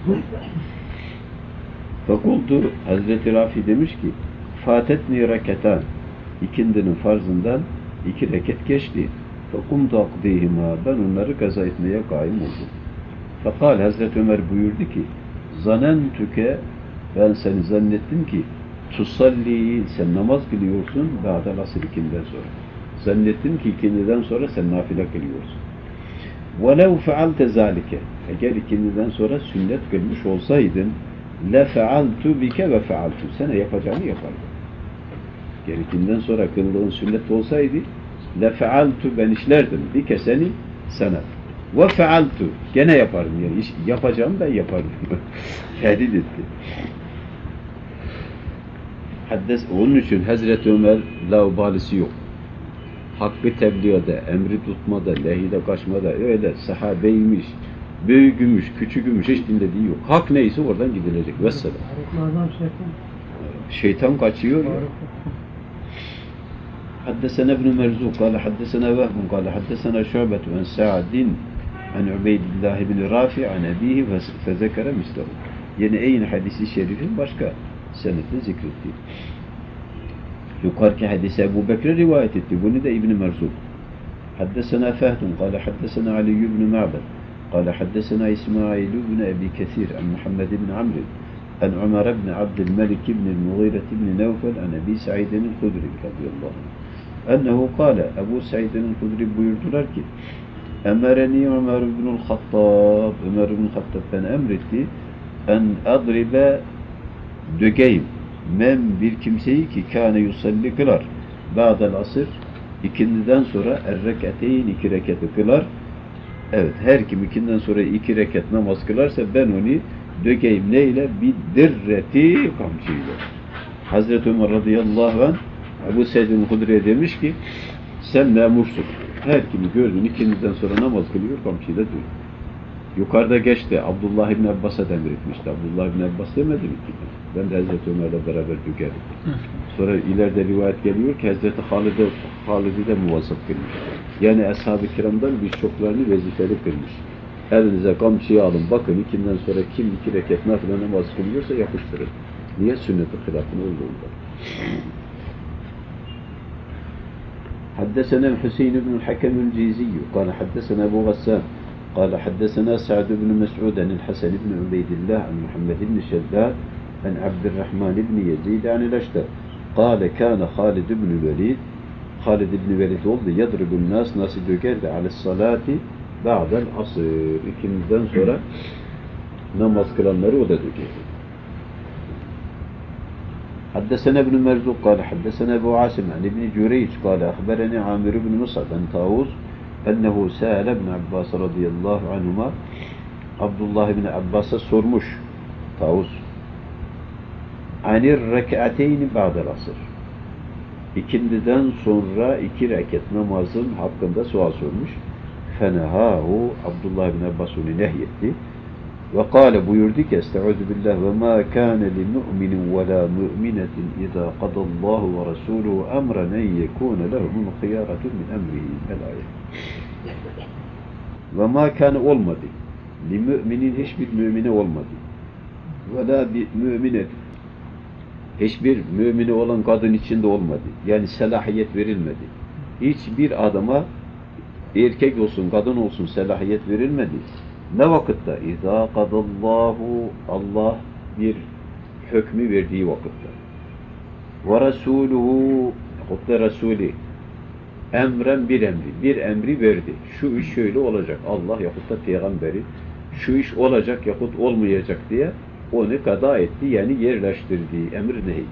S1: Fakultu Hazreti Rafi demiş ki fatetni reketan. İkindinin farzından 2 reket geçti. Fakumtu akdihima. Ben onları kaza etmeye kaim oldum. Fakal Hazreti Ömer buyurdu ki zanentüke, ben seni zannettim ki tusalli, sen namaz kılıyorsun ba'del asr, ikinden sonra. Zannettim ki ikindiden sonra sen nafile kılıyorsun. وَلَوْ فَعَلْتَ ذَٰلِكَ. Eğer ikindiden sonra sünnet kılmış olsaydın لَفَعَلْتُ بِكَ وَفَعَلْتُ. Sana yapacağını yapardım. Eğer ikinden sonra kıldığın sünnet olsaydı لَفَعَلْتُ, ben işlerdim. Bike seni, sana. وَفَعَلْتُ. Gene yaparım. Yani iş yapacağım, ben yaparım. Tehdit etti. Onun için Hazreti Ömer laubalisi yok. Hakkı tebliğde, emri tutmada, lehide kaçmada, öyle sahabeymiş, büyüğümüş, küçükümüş, hiç dinlediği yok. Hak neyse oradan gidilecek. Vesselam. Şeytan kaçıyor ya. حدثنا ابن مرزوق قال حدثنا وهب قال حدثنا شعبة عن سعد عن عبيد الله بن رافع عن أبيه فذكر مثله. Yani aynı hadisi şerifin başka senetle zikretti. Yukarıki hadisi Ebu Bekir rivayet etti. Bunu da İbn Merzuk. Haddesena Fehdun قال حدثنا علي بن معبد قال حدثنا إسماعيل بن أبي كثير عن محمد بن عمرو عن عمر بن عبد الملك بن المغيرة بن نوفل عن أبي سعيد الخدري رضي الله عنه أنه قال Ebu Said'in Hudri buyurdular ki Emereni Ömer ibn-ül Hattab, Ömer ibn-ül Hattab ben emretti en adribe, dögeyim men bir kimseyi ki kâne yusalli kılar ba'del asır, ikindiden sonra er-reketeyn, 2 rekatı kılar. Evet, her kim ikinden sonra 2 rekat namaz kılarsa ben onu Dökeyim neyle? Bir dirreti kamçıyla. Hazreti Ömer radıyallahu anh Ebu Seyyid'in Hudri'ye demiş ki sen memursun. Her kimi gördün ikindiden sonra namaz kılıyor kamçıyla diyor. Yukarıda geçti. Abdullah İbni Abbas'a emretmişti. Abdullah İbni Abbas demedi mi ki? Ben de Hazreti Ömer'le beraber dökerim. Sonra ileride rivayet geliyor ki Hazreti Halid'i de muvazzaf kılmış. Yani ashab-ı kiramdan birçoklarını vazifeli kılmış. Elinize kamçıyı alın. Bakın ikinden sonra kim 2 rekat nafile namaz kılıyorsa yapıştırın. Niye? Sünnet-i hilafın olduğunda. حدثنا الحسين بن الحكم الجيزي قال حدثنا أبو غسان قال حدثنا سعد بن مسعود عن الحسن بن عبيد الله عن محمد بن شداد عن عبد الرحمن بن يزيد عن الأشتر قال كان خالد بن Velid oldu yadribun nas nası dökerdi ala salati ba'del asr ikindiden sonra namaz kılanları o da dökerdi. حدثنا ابن مرزوق قال حدثنا أبو عاصم عن ابن جريج قال أخبرني عامر بن مصعب عن طاووس أنه سأل ابن عباس رضي الله عنهما Abdullah ibn Abbas'a sormuş Tavus anir rek'ateyni ba'del asr ikindiden sonra 2 rekat namazın hakkında sual sormuş. Fenehahu Abdullah ibn Abbas onu nehyetti. Ve kâle buyurdu ki estaizu billah ve mâ kâne li mu'minin ve lâ mu'minetin izâ kadallâhu ve rasûluhu emren en yekûne lehumul khiyâratu min emrihi. El-ayet. Ve mâ kâne olmadı. Li müminin hiçbir mümine olmadı. Ve lâ bi müminetin hiçbir mümini olan kadın içinde olmadı. Yani selahiyet verilmedi. Hiçbir adama erkek olsun, kadın olsun selahiyet verilmedi. Ne vakitte? İzâ kadallâhu Allah bir hükmü verdiği vakitte. Ve rasûluhu hatta Resulü emren bir emri verdi. Şu iş şöyle olacak. Allah yahut da peygamberi şu iş olacak yahut olmayacak diye onu kada etti, yani yerleştirdiği emir nehi.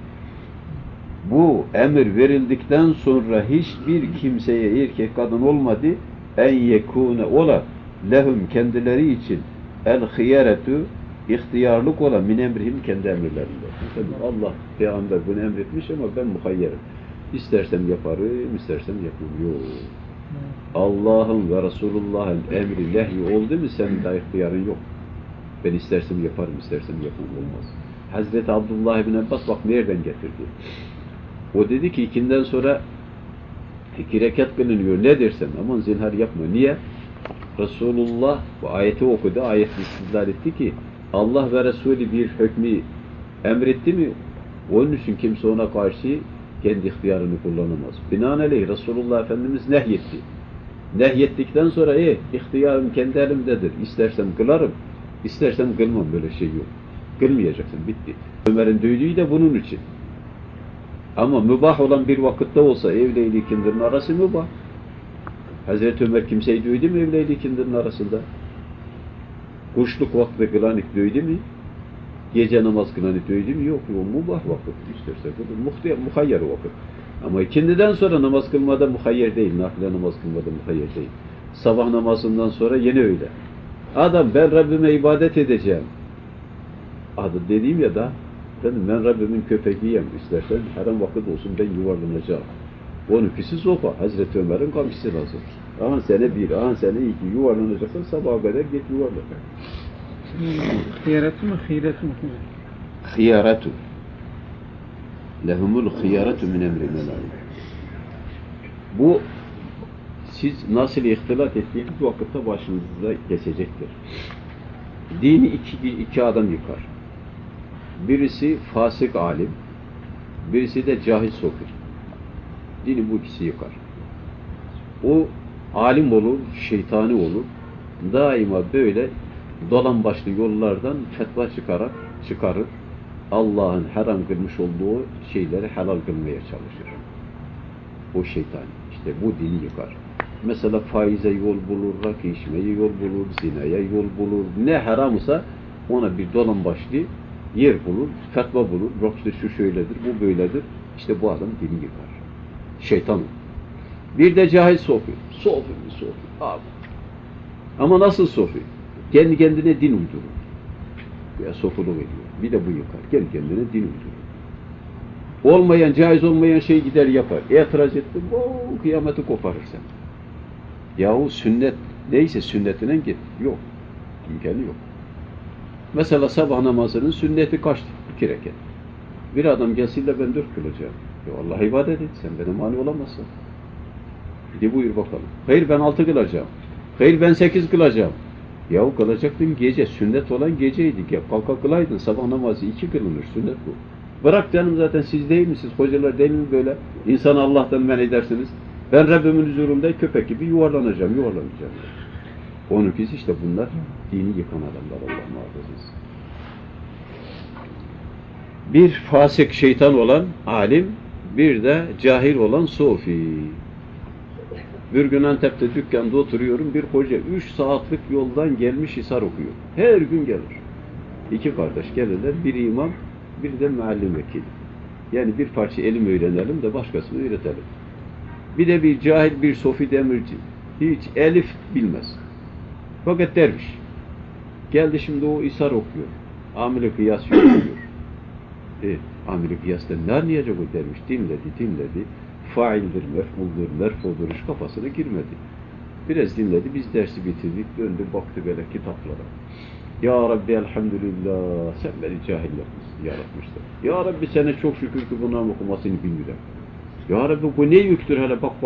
S1: Bu emir verildikten sonra hiçbir kimseye erkek kadın olmadı. En yekûne ola lehum kendileri için el hiyaretu ihtiyarlık ola min emrihim kendi emirlerinde. Allah peygamber bunu emretmiş ama ben muhayyerim. İstersem yaparım, istersem yapmam. Yok. Allah'ın ve Resulullah'ın emri lehyi oldu mu senin de ihtiyarın yok. Ben istersem yaparım, istersem yapmam olmaz. Hazreti Abdullah ibn Abbas bak nereden getirdi. O dedi ki ikinden sonra 2 rekat kılınıyor. Ne dersen aman zinhar yapma. Niye? Resulullah bu ayeti okudu. Ayeti istidlal etti ki Allah ve Resulü bir hükmü emretti mi onun için kimse ona karşı kendi ihtiyarını kullanamaz. Binaenaleyh Resulullah Efendimiz nehyetti. Nehyettikten sonra ihtiyarım kendi elimdedir. İstersem kılarım, istersem kılmam, böyle şey yok. Kılmayacaksın, bitti. Ömer'in dövdüğü de bunun için. Ama mübah olan bir vakitte olsa evle ikindirin arası mübah. Hazreti Ömer kimseyi dövdü mü evle ikindirin arasında? Kuşluk vakti kılanik dövdü mü? Gece namaz kılanik dövdü mü? Yok. Mübah vakit. İsterse kılır. Muhayyer vakit. Ama ikindiden sonra namaz kılmada muhayyer değil. Nafile namaz kılmada muhayyer değil. Sabah namazından sonra yine öyle. Adam ben Rabbime ibadet edeceğim. Adı dediğim ya da ben Rabbimin köpeğiyim. İstersen haram vakit olsun ben yuvarlanacağım. Onunkisi sopa. Hazreti Ömer'in kamçısı lazım. Aha sene 1, aha sene 2 yuvarlanacaksan sabaha kadar git yuvarlan.
S3: Hiyaratu mu? Hiyaratu mu?
S1: Hiyaratu. Lehumul hiyaratu min emrine layık. Bu siz nasıl ihtilat ettiğiniz vakitte başınızda geçecektir. Dini iki adam yıkar. Birisi fasık alim, birisi de cahil sokir. Dini bu ikisi yıkar. O alim olur, şeytani olur. Daima böyle dolambaçlı yollardan fetva çıkarır. Allah'ın haram kılmış olduğu şeyleri helal kılmaya çalışır. O şeytan. İşte bu dini yıkar. Mesela faize yol bulur, rakı içmeye yol bulur, zinaya yol bulur. Ne haramsa ona bir dolambaçlı yer bulur, fetva bulur. Bak işte şu şöyledir, bu böyledir. İşte bu adam dini yıkar. Şeytan. Bir de cahil sofi. Sofi. Abi. Ama nasıl sofi? Kendi kendine din uydurur.
S5: veya sofuluk ediyor. Bir de bu yıkar. Gel kendine din uyduruyor. Olmayan, caiz olmayan şey gider yapar. İtiraz etti, bu kıyameti koparır sen. Yahu sünnet neyse sünnetine git. Yok. İmkanı yok. Mesela sabah namazının sünneti kaçtı? 2 rekat. Bir adam gelsin de ben 4 kılacağım. Ya Allah ibadet et, sen bana mani olamazsın. Bir de buyur bakalım. Hayır ben 6 kılacağım. Hayır ben 8 kılacağım. Yahu kılacaktın gece, sünnet olan geceydi. Ya kalka kılaydın, sabah namazı 2 kılınır, sünnet bu. Bırak canım zaten siz değil misiniz, hocalar değil mi böyle? İnsan Allah'tan men edersiniz. Ben Rabbimin huzurunda köpek gibi yuvarlanacağım. Onunkisi işte bunlar dini yıkan adamlar, Allah muhafaza etsin. Bir fasık şeytan olan alim, bir de cahil olan sofi. Bir gün Antep'te dükkanda oturuyorum, bir hoca 3 saatlik yoldan gelmiş Hisar okuyor. Her gün gelir. 2 kardeş gelirler, biri imam, biri de muallim vekili. Yani bir parça ilim öğrenelim de başkasını öğretelim. Bir de bir cahil, bir sofi demirci. Hiç elif bilmez. Fakat derviş. Geldi şimdi o Hisar okuyor. Amil-i kıyas okuyor. Amil-i kıyas'ta ne anlayacak o derviş? Dinledi. Faildir, mef'uldur, merfudur, hiç kafasına girmedi. Biraz dinledi, biz dersi bitirdik, döndü, baktı böyle kitaplara. Ya Rabbi elhamdülillah, sen beni cahil yaratmışsın. Ya Rabbi sana çok şükür ki bunların okumasını bilmiyorum. Ya Rabbi bu ne yüktür hele, bak.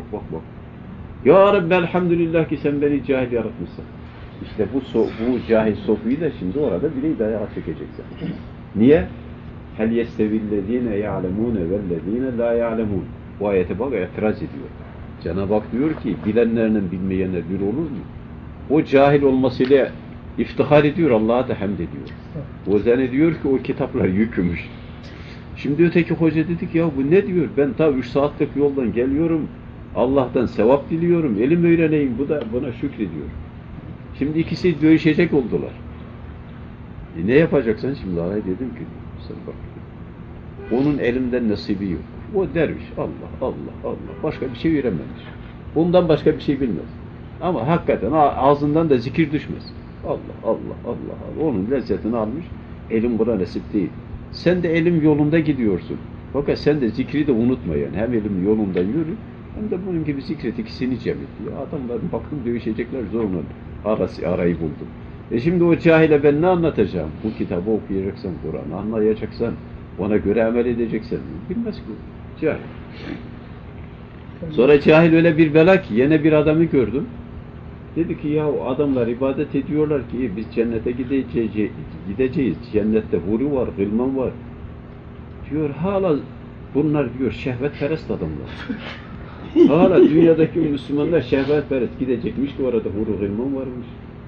S5: Ya Rabbi elhamdülillah ki sen beni cahil yaratmışsın. İşte bu cahil sofiyi de şimdi orada bir dayağı çekeceksin. Niye? Hel yestevillezine ya'lemune vellezine la ya'lemun. Bu ayete bak, itiraz ediyor. Cenab-ı Hak diyor ki bilenlerinin bilmeyenler bir olur mu? O cahil olmasıyla iftihar ediyor, Allah'a da hamd ediyor. O zannediyor ki o kitaplar yükümüş. Şimdi öteki hoca dedik ya bu ne diyor? Ben ta 3 saatlik yoldan geliyorum. Allah'tan sevap diliyorum. Elim öğreneyim. Bu da buna şükrediyor. Şimdi ikisi dövüşecek oldular. Ne yapacaksın şimdi? Ay dedim ki sen bak. Onun elimden nasibi yok. O derviş. Allah. Başka bir şey öğrenmemiş. Ondan başka bir şey bilmez. Ama hakikaten ağzından da zikir düşmez. Allah. Onun lezzetini almış. Elim buna nasip değil. Sen de elim yolunda gidiyorsun. Fakat sen de zikri de unutma yani. Hem elim yolunda yürü, hem de bunun gibi zikret, ikisini cem et. Ya adamların bakın dövüşecekler zorla arayı buldum. Şimdi o cahile ben ne anlatacağım? Bu kitabı okuyacaksan, Kur'an'ı anlayacaksan, ona göre amel edeceksen, bilmez ki cahil. Sonra cahil öyle bir bela ki, yine bir adamı gördüm. Dedi ki ya adamlar ibadet ediyorlar ki biz cennete gideceğiz. Cennette huri var, gılman var. Diyor hala bunlar diyor şehvetperest adamlar. Hala dünyadaki Müslümanlar şehvetperest, gidecekmiş ki orada huri gılman varmış.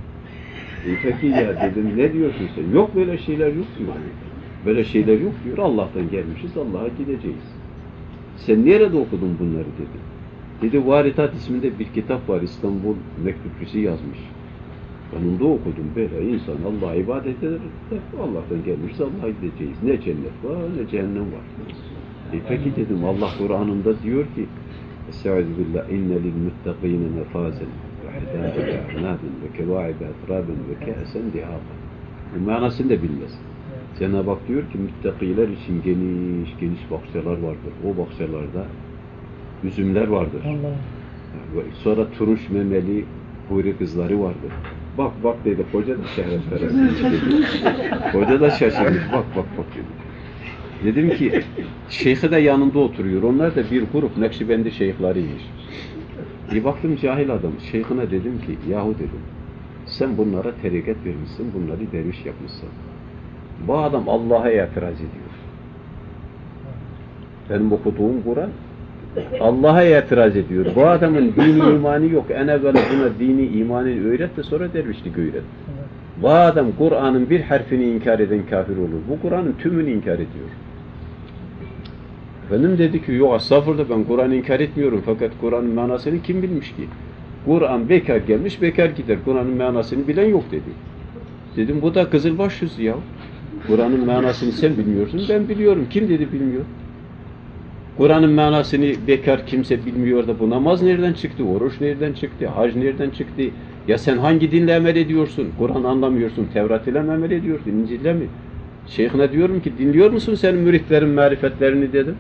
S5: Peki ya dedim ne diyorsun sen? Yok böyle şeyler yok diyor. Böyle şeyler yok diyor. Allah'tan gelmişiz, Allah'a gideceğiz. Sen nerede okudun bunları dedi. Dedi Varitat isminde bir kitap var, İstanbul mektupçusu yazmış. Ben onu okudum böyle. İnsan Allah'a ibadet eder, Allah'tan gelmişiz, Allah'a gideceğiz. Ne cennet var, ne cehennem var. Peki dedim Allah Kur'an'ında diyor ki Estaizu billah inne lil muttakine nefazen ve hidâbe a'nâbin ve kevâibe etrâben ve kâsen dihâben. Manasını da bilmez. Cenab-ı Hak diyor ki müttakiler için geniş bahçeler vardır. O bahçelerde üzümler vardır. Allah. Sonra turunç memeli huri kızları vardır. Bak dedi. Hoca da şehvetperest dedi. Hoca da şaşırmış. Bak dedi. Dedim ki şeyhi de yanında oturuyor. Onlar da bir grup Nakşibendi şeyhlarıymış. Bir baktım cahil adam. Şeyhine dedim ki yahu dedim sen bunlara terikat vermişsin. Bunları derviş yapmışsın. Bu adam Allah'a itiraz ediyor. Benim okuduğum Kur'an Allah'a itiraz ediyor. Bu adamın dini imanı yok. En evvela buna dini imanını öğret de sonra dervişlik öğret. Bu adam Kur'an'ın bir harfini inkar eden kafir olur. Bu Kur'an'ın tümünü inkar ediyor. Efendim dedi ki yok estağfurullah ben Kur'an'ı inkar etmiyorum. Fakat Kur'an'ın manasını kim bilmiş ki? Kur'an bekar gelmiş bekar gider. Kur'an'ın manasını bilen yok dedi. Dedim bu da kızılbaş yüzü ya. Kur'an'ın manasını sen bilmiyorsun ben biliyorum. Kim dedi bilmiyor. Kur'an'ın manasını bekar kimse bilmiyor da bu namaz nereden çıktı, oruç nereden çıktı, hac nereden çıktı, Ya sen hangi dinle amel ediyorsun? Kur'an anlamıyorsun. Tevrat ile mi amel ediyorsun? İncil'le mi? Şeyhine diyorum ki dinliyor musun senin müritlerin marifetlerini dedim.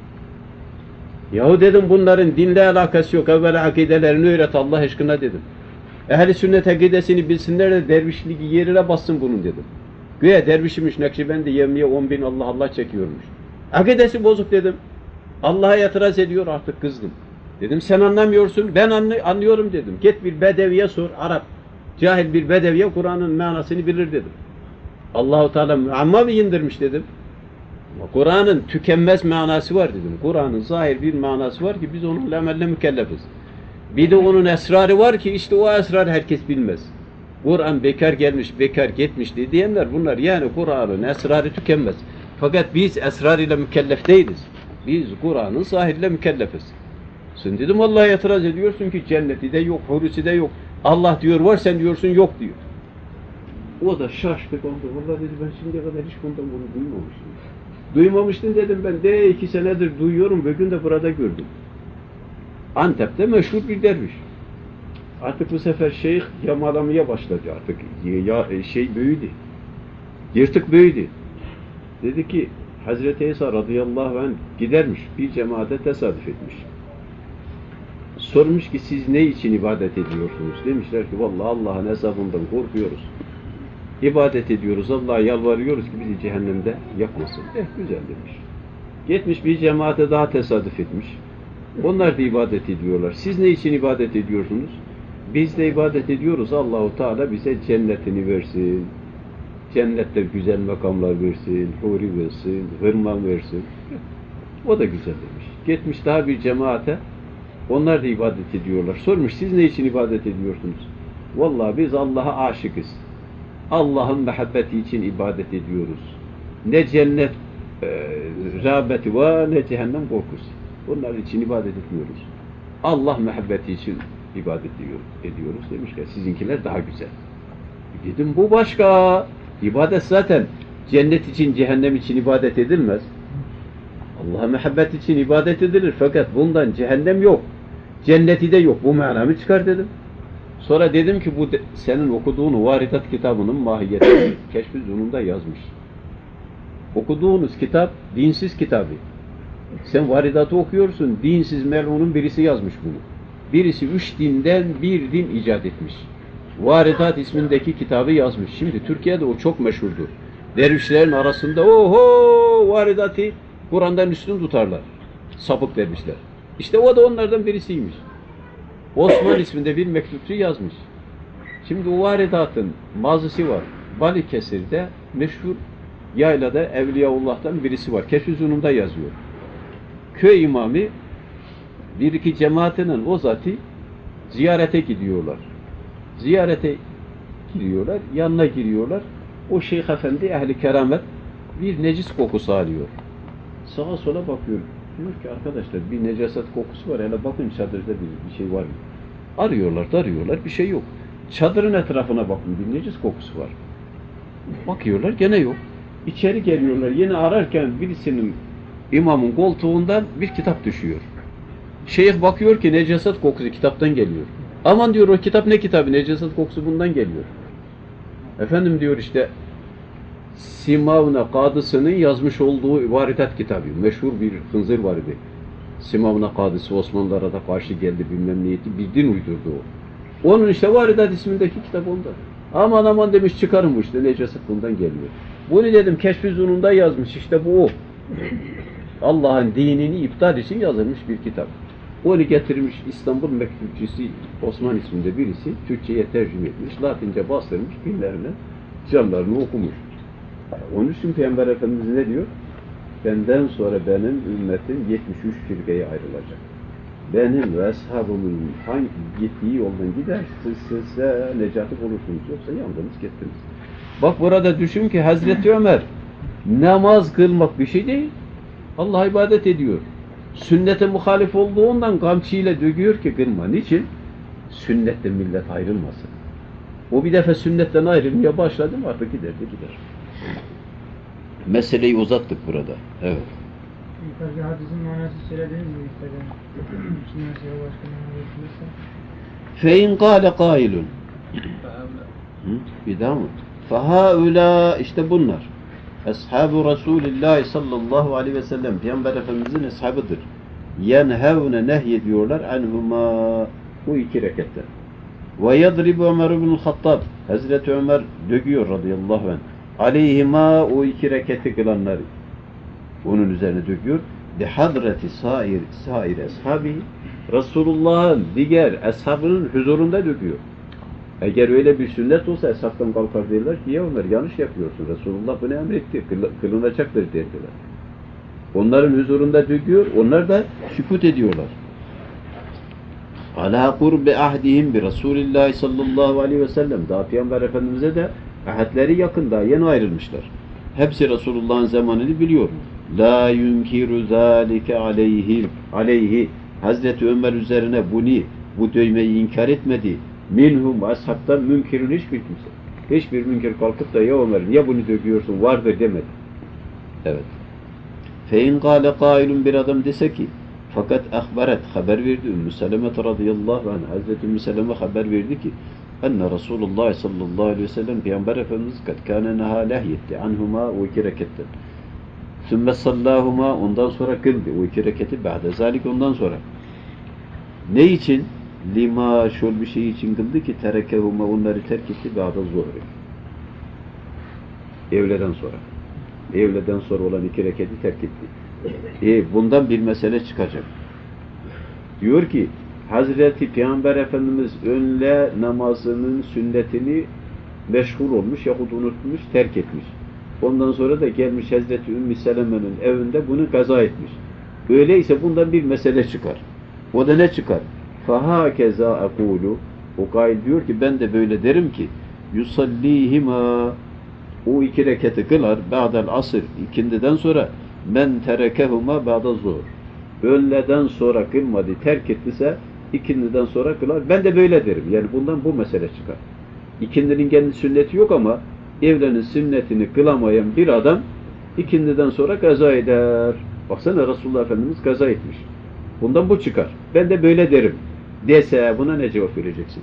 S5: Yahu dedim bunların dinle alakası yok. Evvel akidelerini öğret Allah aşkına dedim. Ehl-i sünnet akidesini bilsinler de dervişliği yerine bassın bunun dedim. Güya dervişimiş Nakşibendi yevmiye 10.000 Allah Allah çekiyormuş. Akidesi bozuk dedim. Allah'a itiraz ediyor artık kızdım. Dedim sen anlamıyorsun ben anlıyorum dedim. Git bir bedeviye sor Arap. Cahil bir bedeviye Kur'an'ın manasını bilir dedim. Allah-u Teala amma mı indirmiş dedim. Kur'an'ın tükenmez manası var dedim. Kur'an'ın zahir bir manası var ki biz onunla amelle mükellefiz. Bir de onun esrarı var ki işte o esrar herkes bilmez. Kur'an bekar gelmiş, bekar gitmiş diyenler bunlar yani Kur'an'ın esrarı tükenmez. Fakat biz esrar ile mükellef değiliz. Biz Kur'an'ın zahiriyle mükellefiz. Sen dedim Allah'a itiraz ediyorsun ki cenneti de yok, hurusi de yok. Allah diyor var sen diyorsun yok diyor. O da şaştı kaldı. Vallahi dedi ben şimdiye kadar hiç bundan bunu duymamıştım. Duymamıştın dedim ben de 2 senedir duyuyorum. Bugün de burada gördüm. Antep'te meşhur bir derviş. Artık bu sefer şeyh yamalamaya başladı artık. Şey büyüdü. Yırtık büyüdü. Dedi ki Hazreti İsa radıyallahu anh gidermiş. Bir cemaate tesadüf etmiş. Sormuş ki siz ne için ibadet ediyorsunuz? Demişler ki vallahi Allah'ın hesabından korkuyoruz. İbadet ediyoruz. Allah'a yalvarıyoruz ki bizi cehennemde yakmasın. Güzel demiş. Gitmiş bir cemaate daha tesadüf etmiş. Onlar da ibadet ediyorlar. Siz ne için ibadet ediyorsunuz? Biz de ibadet ediyoruz. Allahu Teala bize cennetini versin. Cennette güzel makamlar versin. Huri versin. Hırman versin. O da güzel demiş. Gitmiş daha bir cemaate. Onlar da ibadet ediyorlar. Sormuş siz ne için ibadet ediyorsunuz? Vallahi biz Allah'a aşıkız. Allah'ın muhabbeti için ibadet ediyoruz. Ne cennet rağbeti var ne cehennem korkusu. Onlar için ibadet etmiyoruz. Allah muhabbeti için ibadet ediyoruz demişler. Sizinkiler daha güzel. Dedim bu başka. İbadet zaten cennet için cehennem için ibadet edilmez. Allah'a muhabbet için ibadet edilir. Fakat bundan cehennem yok. Cenneti de yok. Bu manamı çıkar dedim. Sonra dedim ki bu senin okuduğun Varidat kitabının mahiyetini Keşf-i Zunun'da yazmış. Okuduğunuz kitap dinsiz kitabı. Sen Varidat'ı okuyorsun. Dinsiz melunun birisi yazmış bunu. Birisi 3 dinden bir din icat etmiş. Varidat ismindeki kitabı yazmış. Şimdi Türkiye'de o çok meşhurdur. Dervişlerin arasında oho Varidat'ı Kur'an'dan üstün tutarlar. Sapık dervişler. İşte o da onlardan birisiymiş. Osman isminde bir mektupçu yazmış. Şimdi o Varidat'ın mazisi var. Balıkesir'de meşhur yaylada Evliyaullah'tan birisi var. Keşf-i Zunun'da yazıyor. Köy imamı bir iki cemaatinin o zatı ziyarete gidiyorlar. Ziyarete giriyorlar, yanına giriyorlar. O Şeyh Efendi ehli keramet bir necis kokusu alıyor. Sağa sola bakıyor. Diyor ki arkadaşlar bir necaset kokusu var. Hele bakın çadırda bir şey var mı? Arıyorlar, bir şey yok. Çadırın etrafına bakın bir necis kokusu var. Bakıyorlar gene yok. İçeri geliyorlar. Yine ararken birisinin imamın koltuğundan bir kitap düşüyor. Şeyh bakıyor ki necaset kokusu kitaptan geliyor. Aman diyor o kitap ne kitabı? Necaset kokusu bundan geliyor. Efendim diyor işte Simavna Kadısı'nın yazmış olduğu Varidat kitabı. Meşhur bir hınzır var idi. Simavna Kadısı Osmanlılara da karşı geldi bilmem niyeti. Bir din uydurdu o. Onun işte Varidat ismindeki kitap onda. Aman demiş çıkarın bu işte necaset bundan geliyor. Bunu dedim Keşf-i Zunun'da yazmış işte bu o. Allah'ın dinini iptal için yazılmış bir kitap. Onu getirmiş İstanbul mektupçusu Osman isminde birisi Türkçe'ye tercüme etmiş. Latince bastırmış binlerine canlarını okumuş. Onun için Peygamber Efendimiz ne diyor? Benden sonra benim ümmetim 73 firkaya ayrılacak. Benim ve ashabımın hangi gittiği yoldan gidersizse necatı bulursunuz. Yoksa yandınız gittiniz. Bak burada düşün ki Hazreti Ömer namaz kılmak bir şey değil. Allah'a ibadet ediyor. Sünnete muhalif olduğundan kamçıyla döküyor ki kılma. Niçin? Sünnetten millet ayrılmasın. O bir defa sünnetten ayrılmaya başladı mı artık gider. Meseleyi uzattık burada. Evet.
S3: Yukarıda hadisin manası söylediniz mi? Şimdi mesela başka manası
S5: Fein kâle kâilun. Bir daha mı? Fahaula işte bunlar. Ashab-ı Resulullah sallallahu aleyhi ve sellem Peygamber Efendimizin ashabıdır. Yenhevne nehyediyorlar anhuma bu iki rekatten. Ve yadribu Ömer ibn Hattab Hazreti Ömer döküyor radıyallahu anh. Aleyhima o iki reketi kılanları. Onun üzerine döküyor. Bihadrati sair ashabi Resulullah'ın diğer ashabının huzurunda döküyor. Eğer öyle bir sünnet olsa hesaptan kalkar derler ki ya Ömer yanlış yapıyorsun. Resulullah bunu emretti. Kılınacaktır derdiler. Onların huzurunda döküyor. Onlar da sükut ediyorlar. Ala kurbi ahdihim bi Resulillah sallallahu aleyhi ve sellem. Daha Peygamber Efendimiz'e de ahadleri yakın. Daha yeni ayrılmışlar. Hepsi Resulullah'ın zamanını biliyor. La yunkiru zâlike aleyhi. Hazreti Ömer üzerine bu dövmeyi inkar etmedi. Minhum ashabtan münkirun hiçbir kimse. Hiçbir münkir kalkıp da ya Ömer niye bunu döküyorsun vardır demedi. Evet. Fein kâle kâilun bir adam dese ki fakat ahbaret haber verdi Ümmü Seleme radıyallahu anh Hazreti Ümmü Seleme haber verdi ki enne Resulullah sallallahu aleyhi ve sellem Peygamber Efendimiz kad kâne neha lehyetti anhuma o iki reketten. Sümme sallahuma ondan sonra kıldı o iki reketi ba'de zalik ondan sonra. Ne için? Lima şöyle bir şey için kıldı ki terekehuma onları terk etti ba'da zuhri. Evleden sonra olan iki reketi terk etti. Bundan bir mesele çıkacak. Diyor ki Hazreti Peygamber Efendimiz önle namazının sünnetini meşgul olmuş yahut unutmuş, terk etmiş. Ondan sonra da gelmiş Hazreti Ümmü Seleme'nin evinde bunu kaza etmiş. Öyleyse bundan bir mesele çıkar. O da ne çıkar? فَهَاكَزَا اَقُولُ O kail diyor ki ben de böyle derim ki يُصَلِّيهِمَا O iki reketi kılar ba'del asr ikindiden sonra men terekehuma ba'da zuhur. Öğleden sonra kılmadı, terk ettiyse ikindiden sonra kılar. Ben de böyle derim. Yani bundan bu mesele çıkar. İkindinin kendi sünneti yok ama evlenin sünnetini kılamayan bir adam ikindiden sonra kaza eder. Baksana Resulullah Efendimiz kaza etmiş. Bundan bu çıkar. Ben de böyle derim. Dese buna ne cevap vereceksin?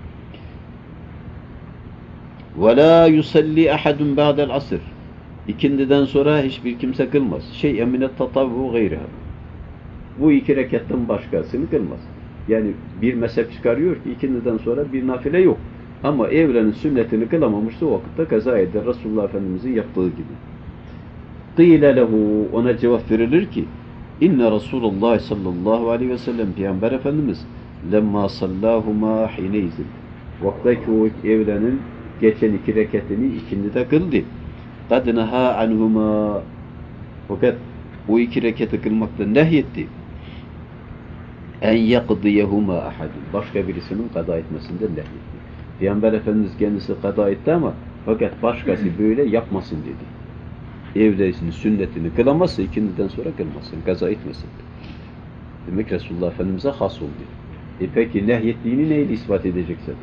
S5: وَلَا يُسَلِّي أَحَدٌ بَعْدَ الْعَصْرِ İkindiden sonra hiçbir kimse kılmaz. اَمِنَ التَّطَوُّ غَيْرِهَا Bu iki reketten başkasını kılmaz. Yani bir mezhep çıkarıyor ki ikindiden sonra bir nafile yok. Ama evlenin sünnetini kılamamışsa o vakitte kaza eder. Resulullah Efendimiz'in yaptığı gibi. قِيلَ لَهُ Ona cevap verilir ki İnne Resulullah sallallahu aleyhi ve sellem Peygamber Efendimiz lemma sallahuma hineyzin vaktaki o evlenin geçen iki reketini ikindide kıldı. Kad neha anhuma fakat o iki reketi kılmaktan nehyetti. En yakdiyehuma ahadun başka birisinin kada etmesinden nehyetti. Peygamber Efendimiz kendisi kada etti ama fakat başkası böyle yapmasın dedi. Evdesinin sünnetini kılamazsa ikindiden sonra kılmasın, kaza etmesin. Demek Resulullah Efendimiz'e has oldu. Peki nehyettiğini neyle ispat edeceksin?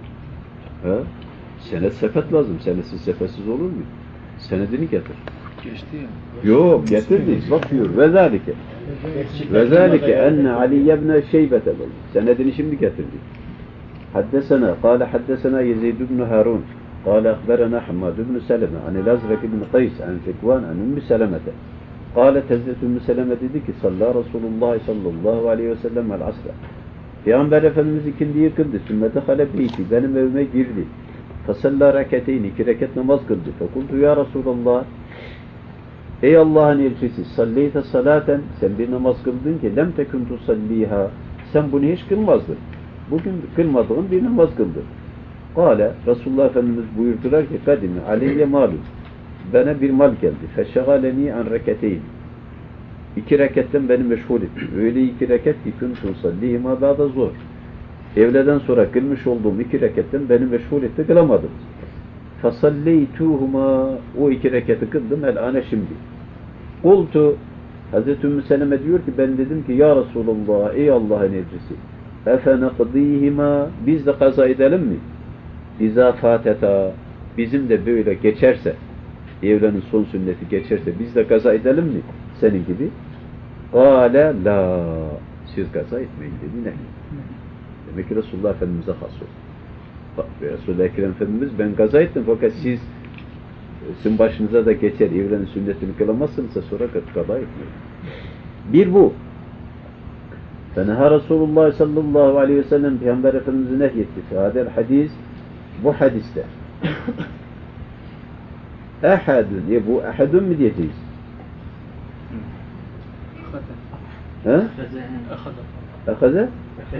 S5: Senet sepet lazım. Senetsiz sepetsiz olur mu? Senedini getir.
S3: Geçti ya.
S5: Yok getirdi. Bak diyor. Ve zâlike enne Ali ibn Şeybete senedini şimdi getirdi. Haddesena. Kâle haddesena Yezid ibn Harun. قال أخبرنا حماد بن سلمة عن الأزرق بن قيس عن ذكوان عن أم سلمة قالت Hazreti Ümmü Seleme dedi ki Salla Resulullah sallallahu aleyhi ve sellem el asra Peygamber Efendimiz ikindiyi kıldı sünnete halebeyti benim evime girdi fasalla reketeyni iki reket namaz kıldı fekultu ya Resulallah ey Allah'ın elçisi salleyte salaten sen bir namaz kıldın ki lem tekun tusalliha sen bunu hiç kılmazdın bugün kılmadığın bir namaz kıldın Kale, Resulullah Efendimiz buyurdular ki kadimi aleyye malum bana bir mal geldi feşegaleni an reketeyn iki reketten beni meşgul etti öyle iki reket ki kuntum sallihima ba'da zor evleden sonra kılmış olduğum iki reketten beni meşgul etti kılamadım fasalleytuhuma o iki reketi kıldım el ane şimdi kultu Hazreti Ümmü Seleme diyor ki ben dedim ki ya Resulullah ey Allah'ın elçisi efenekdihima biz de kaza edelim mi? İza fateta bizim de böyle geçerse evlenin son sünneti geçerse biz de kaza edelim mi? Senin gibi. Kâle la siz kaza etmeyin dedi. Ne? Demek ki Resulullah Efendimiz'e has oldu. Resul-i Ekrem Efendimiz ben kaza ettim fakat sizin başınıza da geçer evrenin sünnetini kılamazsınızsa sonra kaza etmeyin. Bir bu. Feneha Resulullah sallallahu aleyhi ve sellem Peygamber Efendimiz'i nehyetti. Fehadel hadis bu hadiste. Ehadun diye bu ehadun mu diyeceğiz? Ha? Akaza?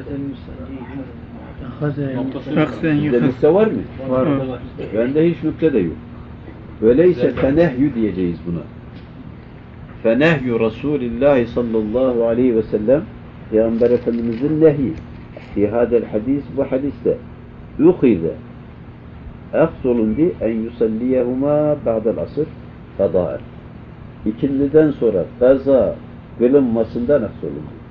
S3: Şahsen
S5: Sizde
S3: yuhas.
S5: nükte var mı?
S3: Var.
S5: Bende hiç nükte de yok. Öyleyse fenehyü diyeceğiz buna. Fenehyü Resulillahi sallallahu aleyhi ve sellem Peygamber Efendimiz'in nehyi. Fi hadel hadis bu hadiste yuhize efzolundi en yusalliyehuma ba'del asır kadâen. İkindiden sonra kaza kılınmasından efzolundi.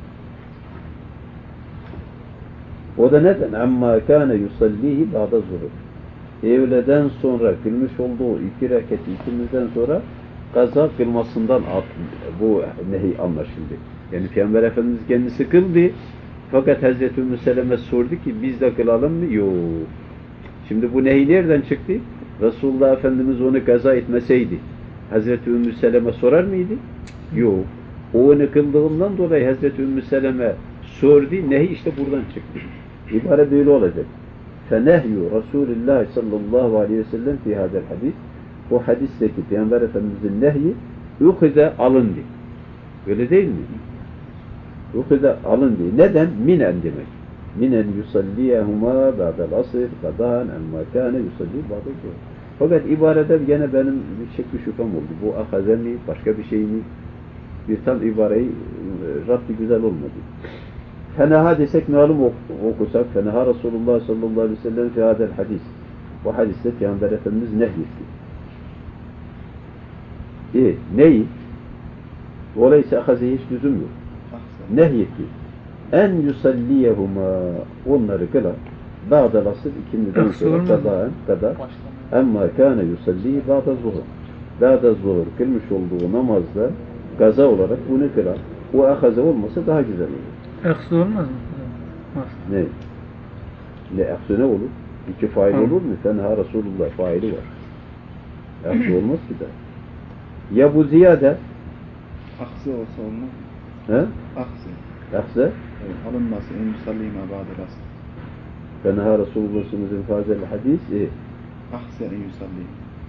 S5: O da neden? Amma kâne yusallihi ba'da zuhur. Evleden sonra kılmış olduğu 2 reketi ikindiden sonra kaza kılmasından bu nehi anlaşıldı. Yani Peygamber Efendimiz kendisi kıldı. Fakat Hazreti Ümmü Seleme sordu ki biz de kılalım mı? Yok. Şimdi bu nehi nereden çıktı? Resulullah Efendimiz onu kaza etmeseydi Hazreti Ümmü Seleme sorar mıydı? Yok. O onu kıldığından dolayı Hazreti Ümmü Seleme sordu. Nehi işte buradan çıktı. İbare böyle olacak. Fenehyu Resulullah sallallahu aleyhi ve sellem fi hadel hadis. Bu hadisteki Peygamber Efendimiz'in nehyi yuhize alındı. Öyle değil mi? Yuhize alındı. Neden? Minen demek. Minen yusalliyehuma ba'del asr kadâen emmâ kâne yusalli ba'del zuhur. Fakat ibarede gene benim bir şekli şüphem oldu. Bu ahaze mi? Başka bir şey mi? Bir tam ibareyi Rabbi güzel olmadı. Fenaha desek malum okusak Fenaha Resulullah sallallahu aleyhi ve sellem fi hadel hadis. Bu hadiste Peygamber Efendimiz nehyetti. Neyi? Dolayısıyla ahaze hiç lüzum yok. Nehyetti. En yusalliyehuma onları kılar. Ba'del asır ikindiden sonra kadar emma kâne yusalli ba'da zuhur. Ba'da zuhur kılmış olduğu namazda gaza olarak bunu kılar. O ahaze olmasa daha güzel olur.
S3: Eksu olmaz mı?
S5: Ne? Ne eksu ne olur? İki fail olur mu? Fenha Resulullah faili var. Eksu olmaz ki de. Ya bu ziyade
S4: Aksı olsa olmaz.
S5: he?
S4: Aksı.
S5: Aksa
S4: Evet, alınması en yusallima ba'del asr.
S5: Fenha Resulullah sünnetin fazel hadis
S4: Aksı en yusalli.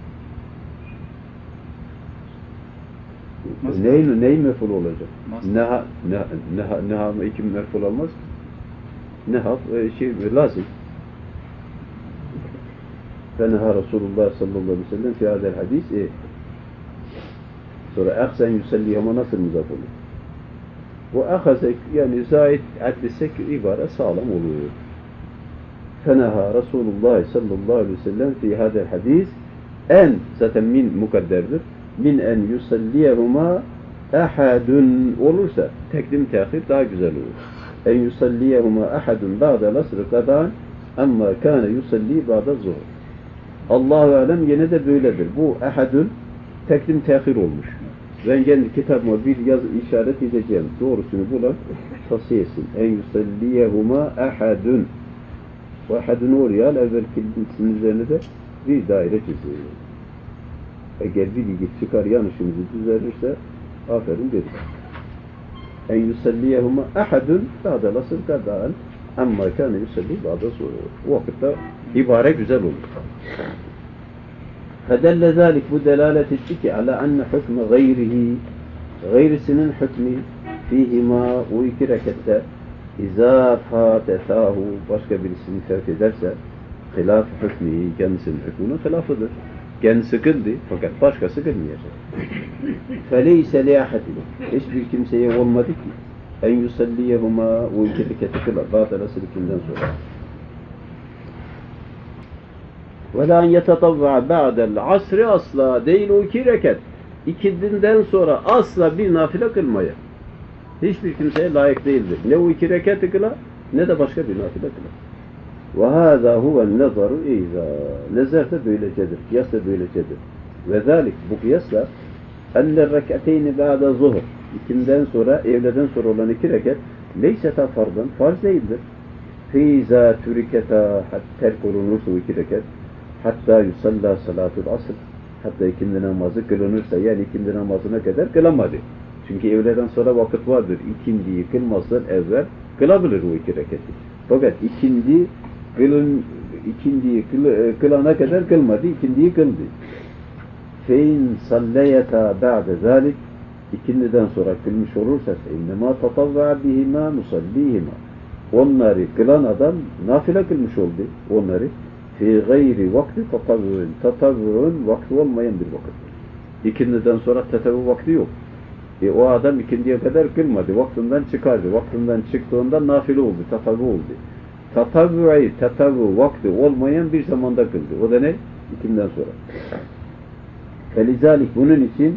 S5: neyi meful olacak?
S4: Mastar.
S5: Neha iki meful olmaz. Neha lazım. Fenha Resulullah sallallahu aleyhi ve sellem fi hadel hadis sonra aksen yusalli ama nasıl muzaf olur? Bu ahaze yani zahid adlesek ibare sağlam oluyor. Fenaha Resulullah sallallahu aleyhi ve sellem fi hadel hadis en zaten min mukadderdir. Min en yusalliyehuma ahadun olursa tekdim tehir daha güzel olur. En yusalliyehuma ahadun ba'da lasr kadâen amma kâne yusalli ba'da zuhur. Allahu alem yine de böyledir. Bu ahadun tekdim tehir olmuş. Ben kendi kitabıma bir yazı işaret edeceğim. Doğrusunu bulan tavsiye etsin. En yusalliyehuma ahadun. Bu ahadun oraya evvel kelimesinin üzerine de bir daire çiziyor. Eğer bir bilgi çıkar yanlışımızı düzelirse aferin dedik. En yusalliyehuma ahadun ba'da lasr kadâen amma kâne yusalli ba'da zuhur. O vakitte ibare güzel olur. فدل ذلك bu delalet etti ki ala enne hükmü gayrihi gayrisinin hükmü fihima o iki rekette izâ fâtetâhu başka birisini terk ederse hilaf hükmü kendisinin hükmünün hilafıdır. Kendisi kıldı fakat başkası kılmayacak. Feleyse liyahatin hiçbir kimseye olmadı ki en yusalliyehuma o iki reketi kılar ba'da lasrikinden sonra. وَلَا يَتَطَوَّعَ بَعْدَ الْعَصْرِ asla değil o iki rekat. İkindinden sonra asla bir nafile kılmaya. Hiçbir kimseye layık değildir. Ne o iki rekatı kılar ne de başka bir nafile kılar. وَهَذَا هُوَ النَّظَرُ اِذَا Nezar da böylecedir. Kıyas da böylecedir. وَذَٰلِكْ bu kıyasla اَنَّ الرَّكَتَيْنِ بَعْدَ zuhur İkinden sonra, evleden sonra olan iki rekat leyseta fardan, farz değildir.
S1: Feyza türiketa terk olunursa o 2 rekat hatta yusalla salatul asr hatta ikindi namazı kılınırsa yani ikindi namazına kadar kılamadı. Çünkü öğleden sonra vakit vardır. İkindiyi kılmazdan evvel kılabilir o 2 rekatı. Fakat ikindiyi kılana kadar kılmadı. İkindiyi kıldı. Fein salleyeta ba'de zalik ikindiden sonra kılmış olursa innema tatavva bihima musallihima onları kılan adam nafile kılmış oldu onları fi gayri vakti tatavvurun vakti olmayan bir vakittir. İkindiden sonra tatavvur vakti yok. O adam ikindiye kadar kılmadı. Vaktinden çıkardı. Vaktinden çıktığında nafile oldu. Tatavvur oldu. Tatavvur vakti olmayan bir zamanda kıldı. O da ne? İkinden sonra. Felizalik bunun için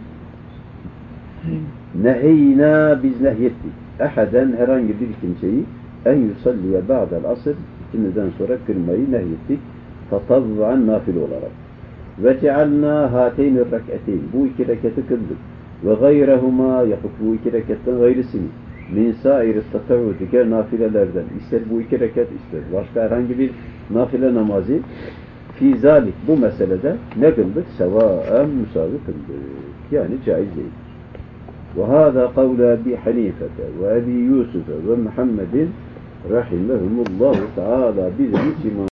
S1: neheyna biz nehyettik. Ehaden herhangi bir kimseyi en yusalliye ba'del asr ikindiden sonra kılmayı nehyettik. Tatavvuan nafile olarak. Ve cealna hateyn rek'eteyn bu 2 rekatı kıldık. Ve gayrehuma yapıp bu 2 rekattan gayrısını min sair tatavvu diğer nafilelerden ister bu 2 rekat ister başka herhangi bir nafile namazı fi zalik bu meselede ne kıldık? Sevaen müsavi kıldık. Yani caiz değil. Ve hâzâ kavle Ebi Hanifete ve Ebi Yusuf'e ve Muhammedin rahimehumullahu teâlâ bizim için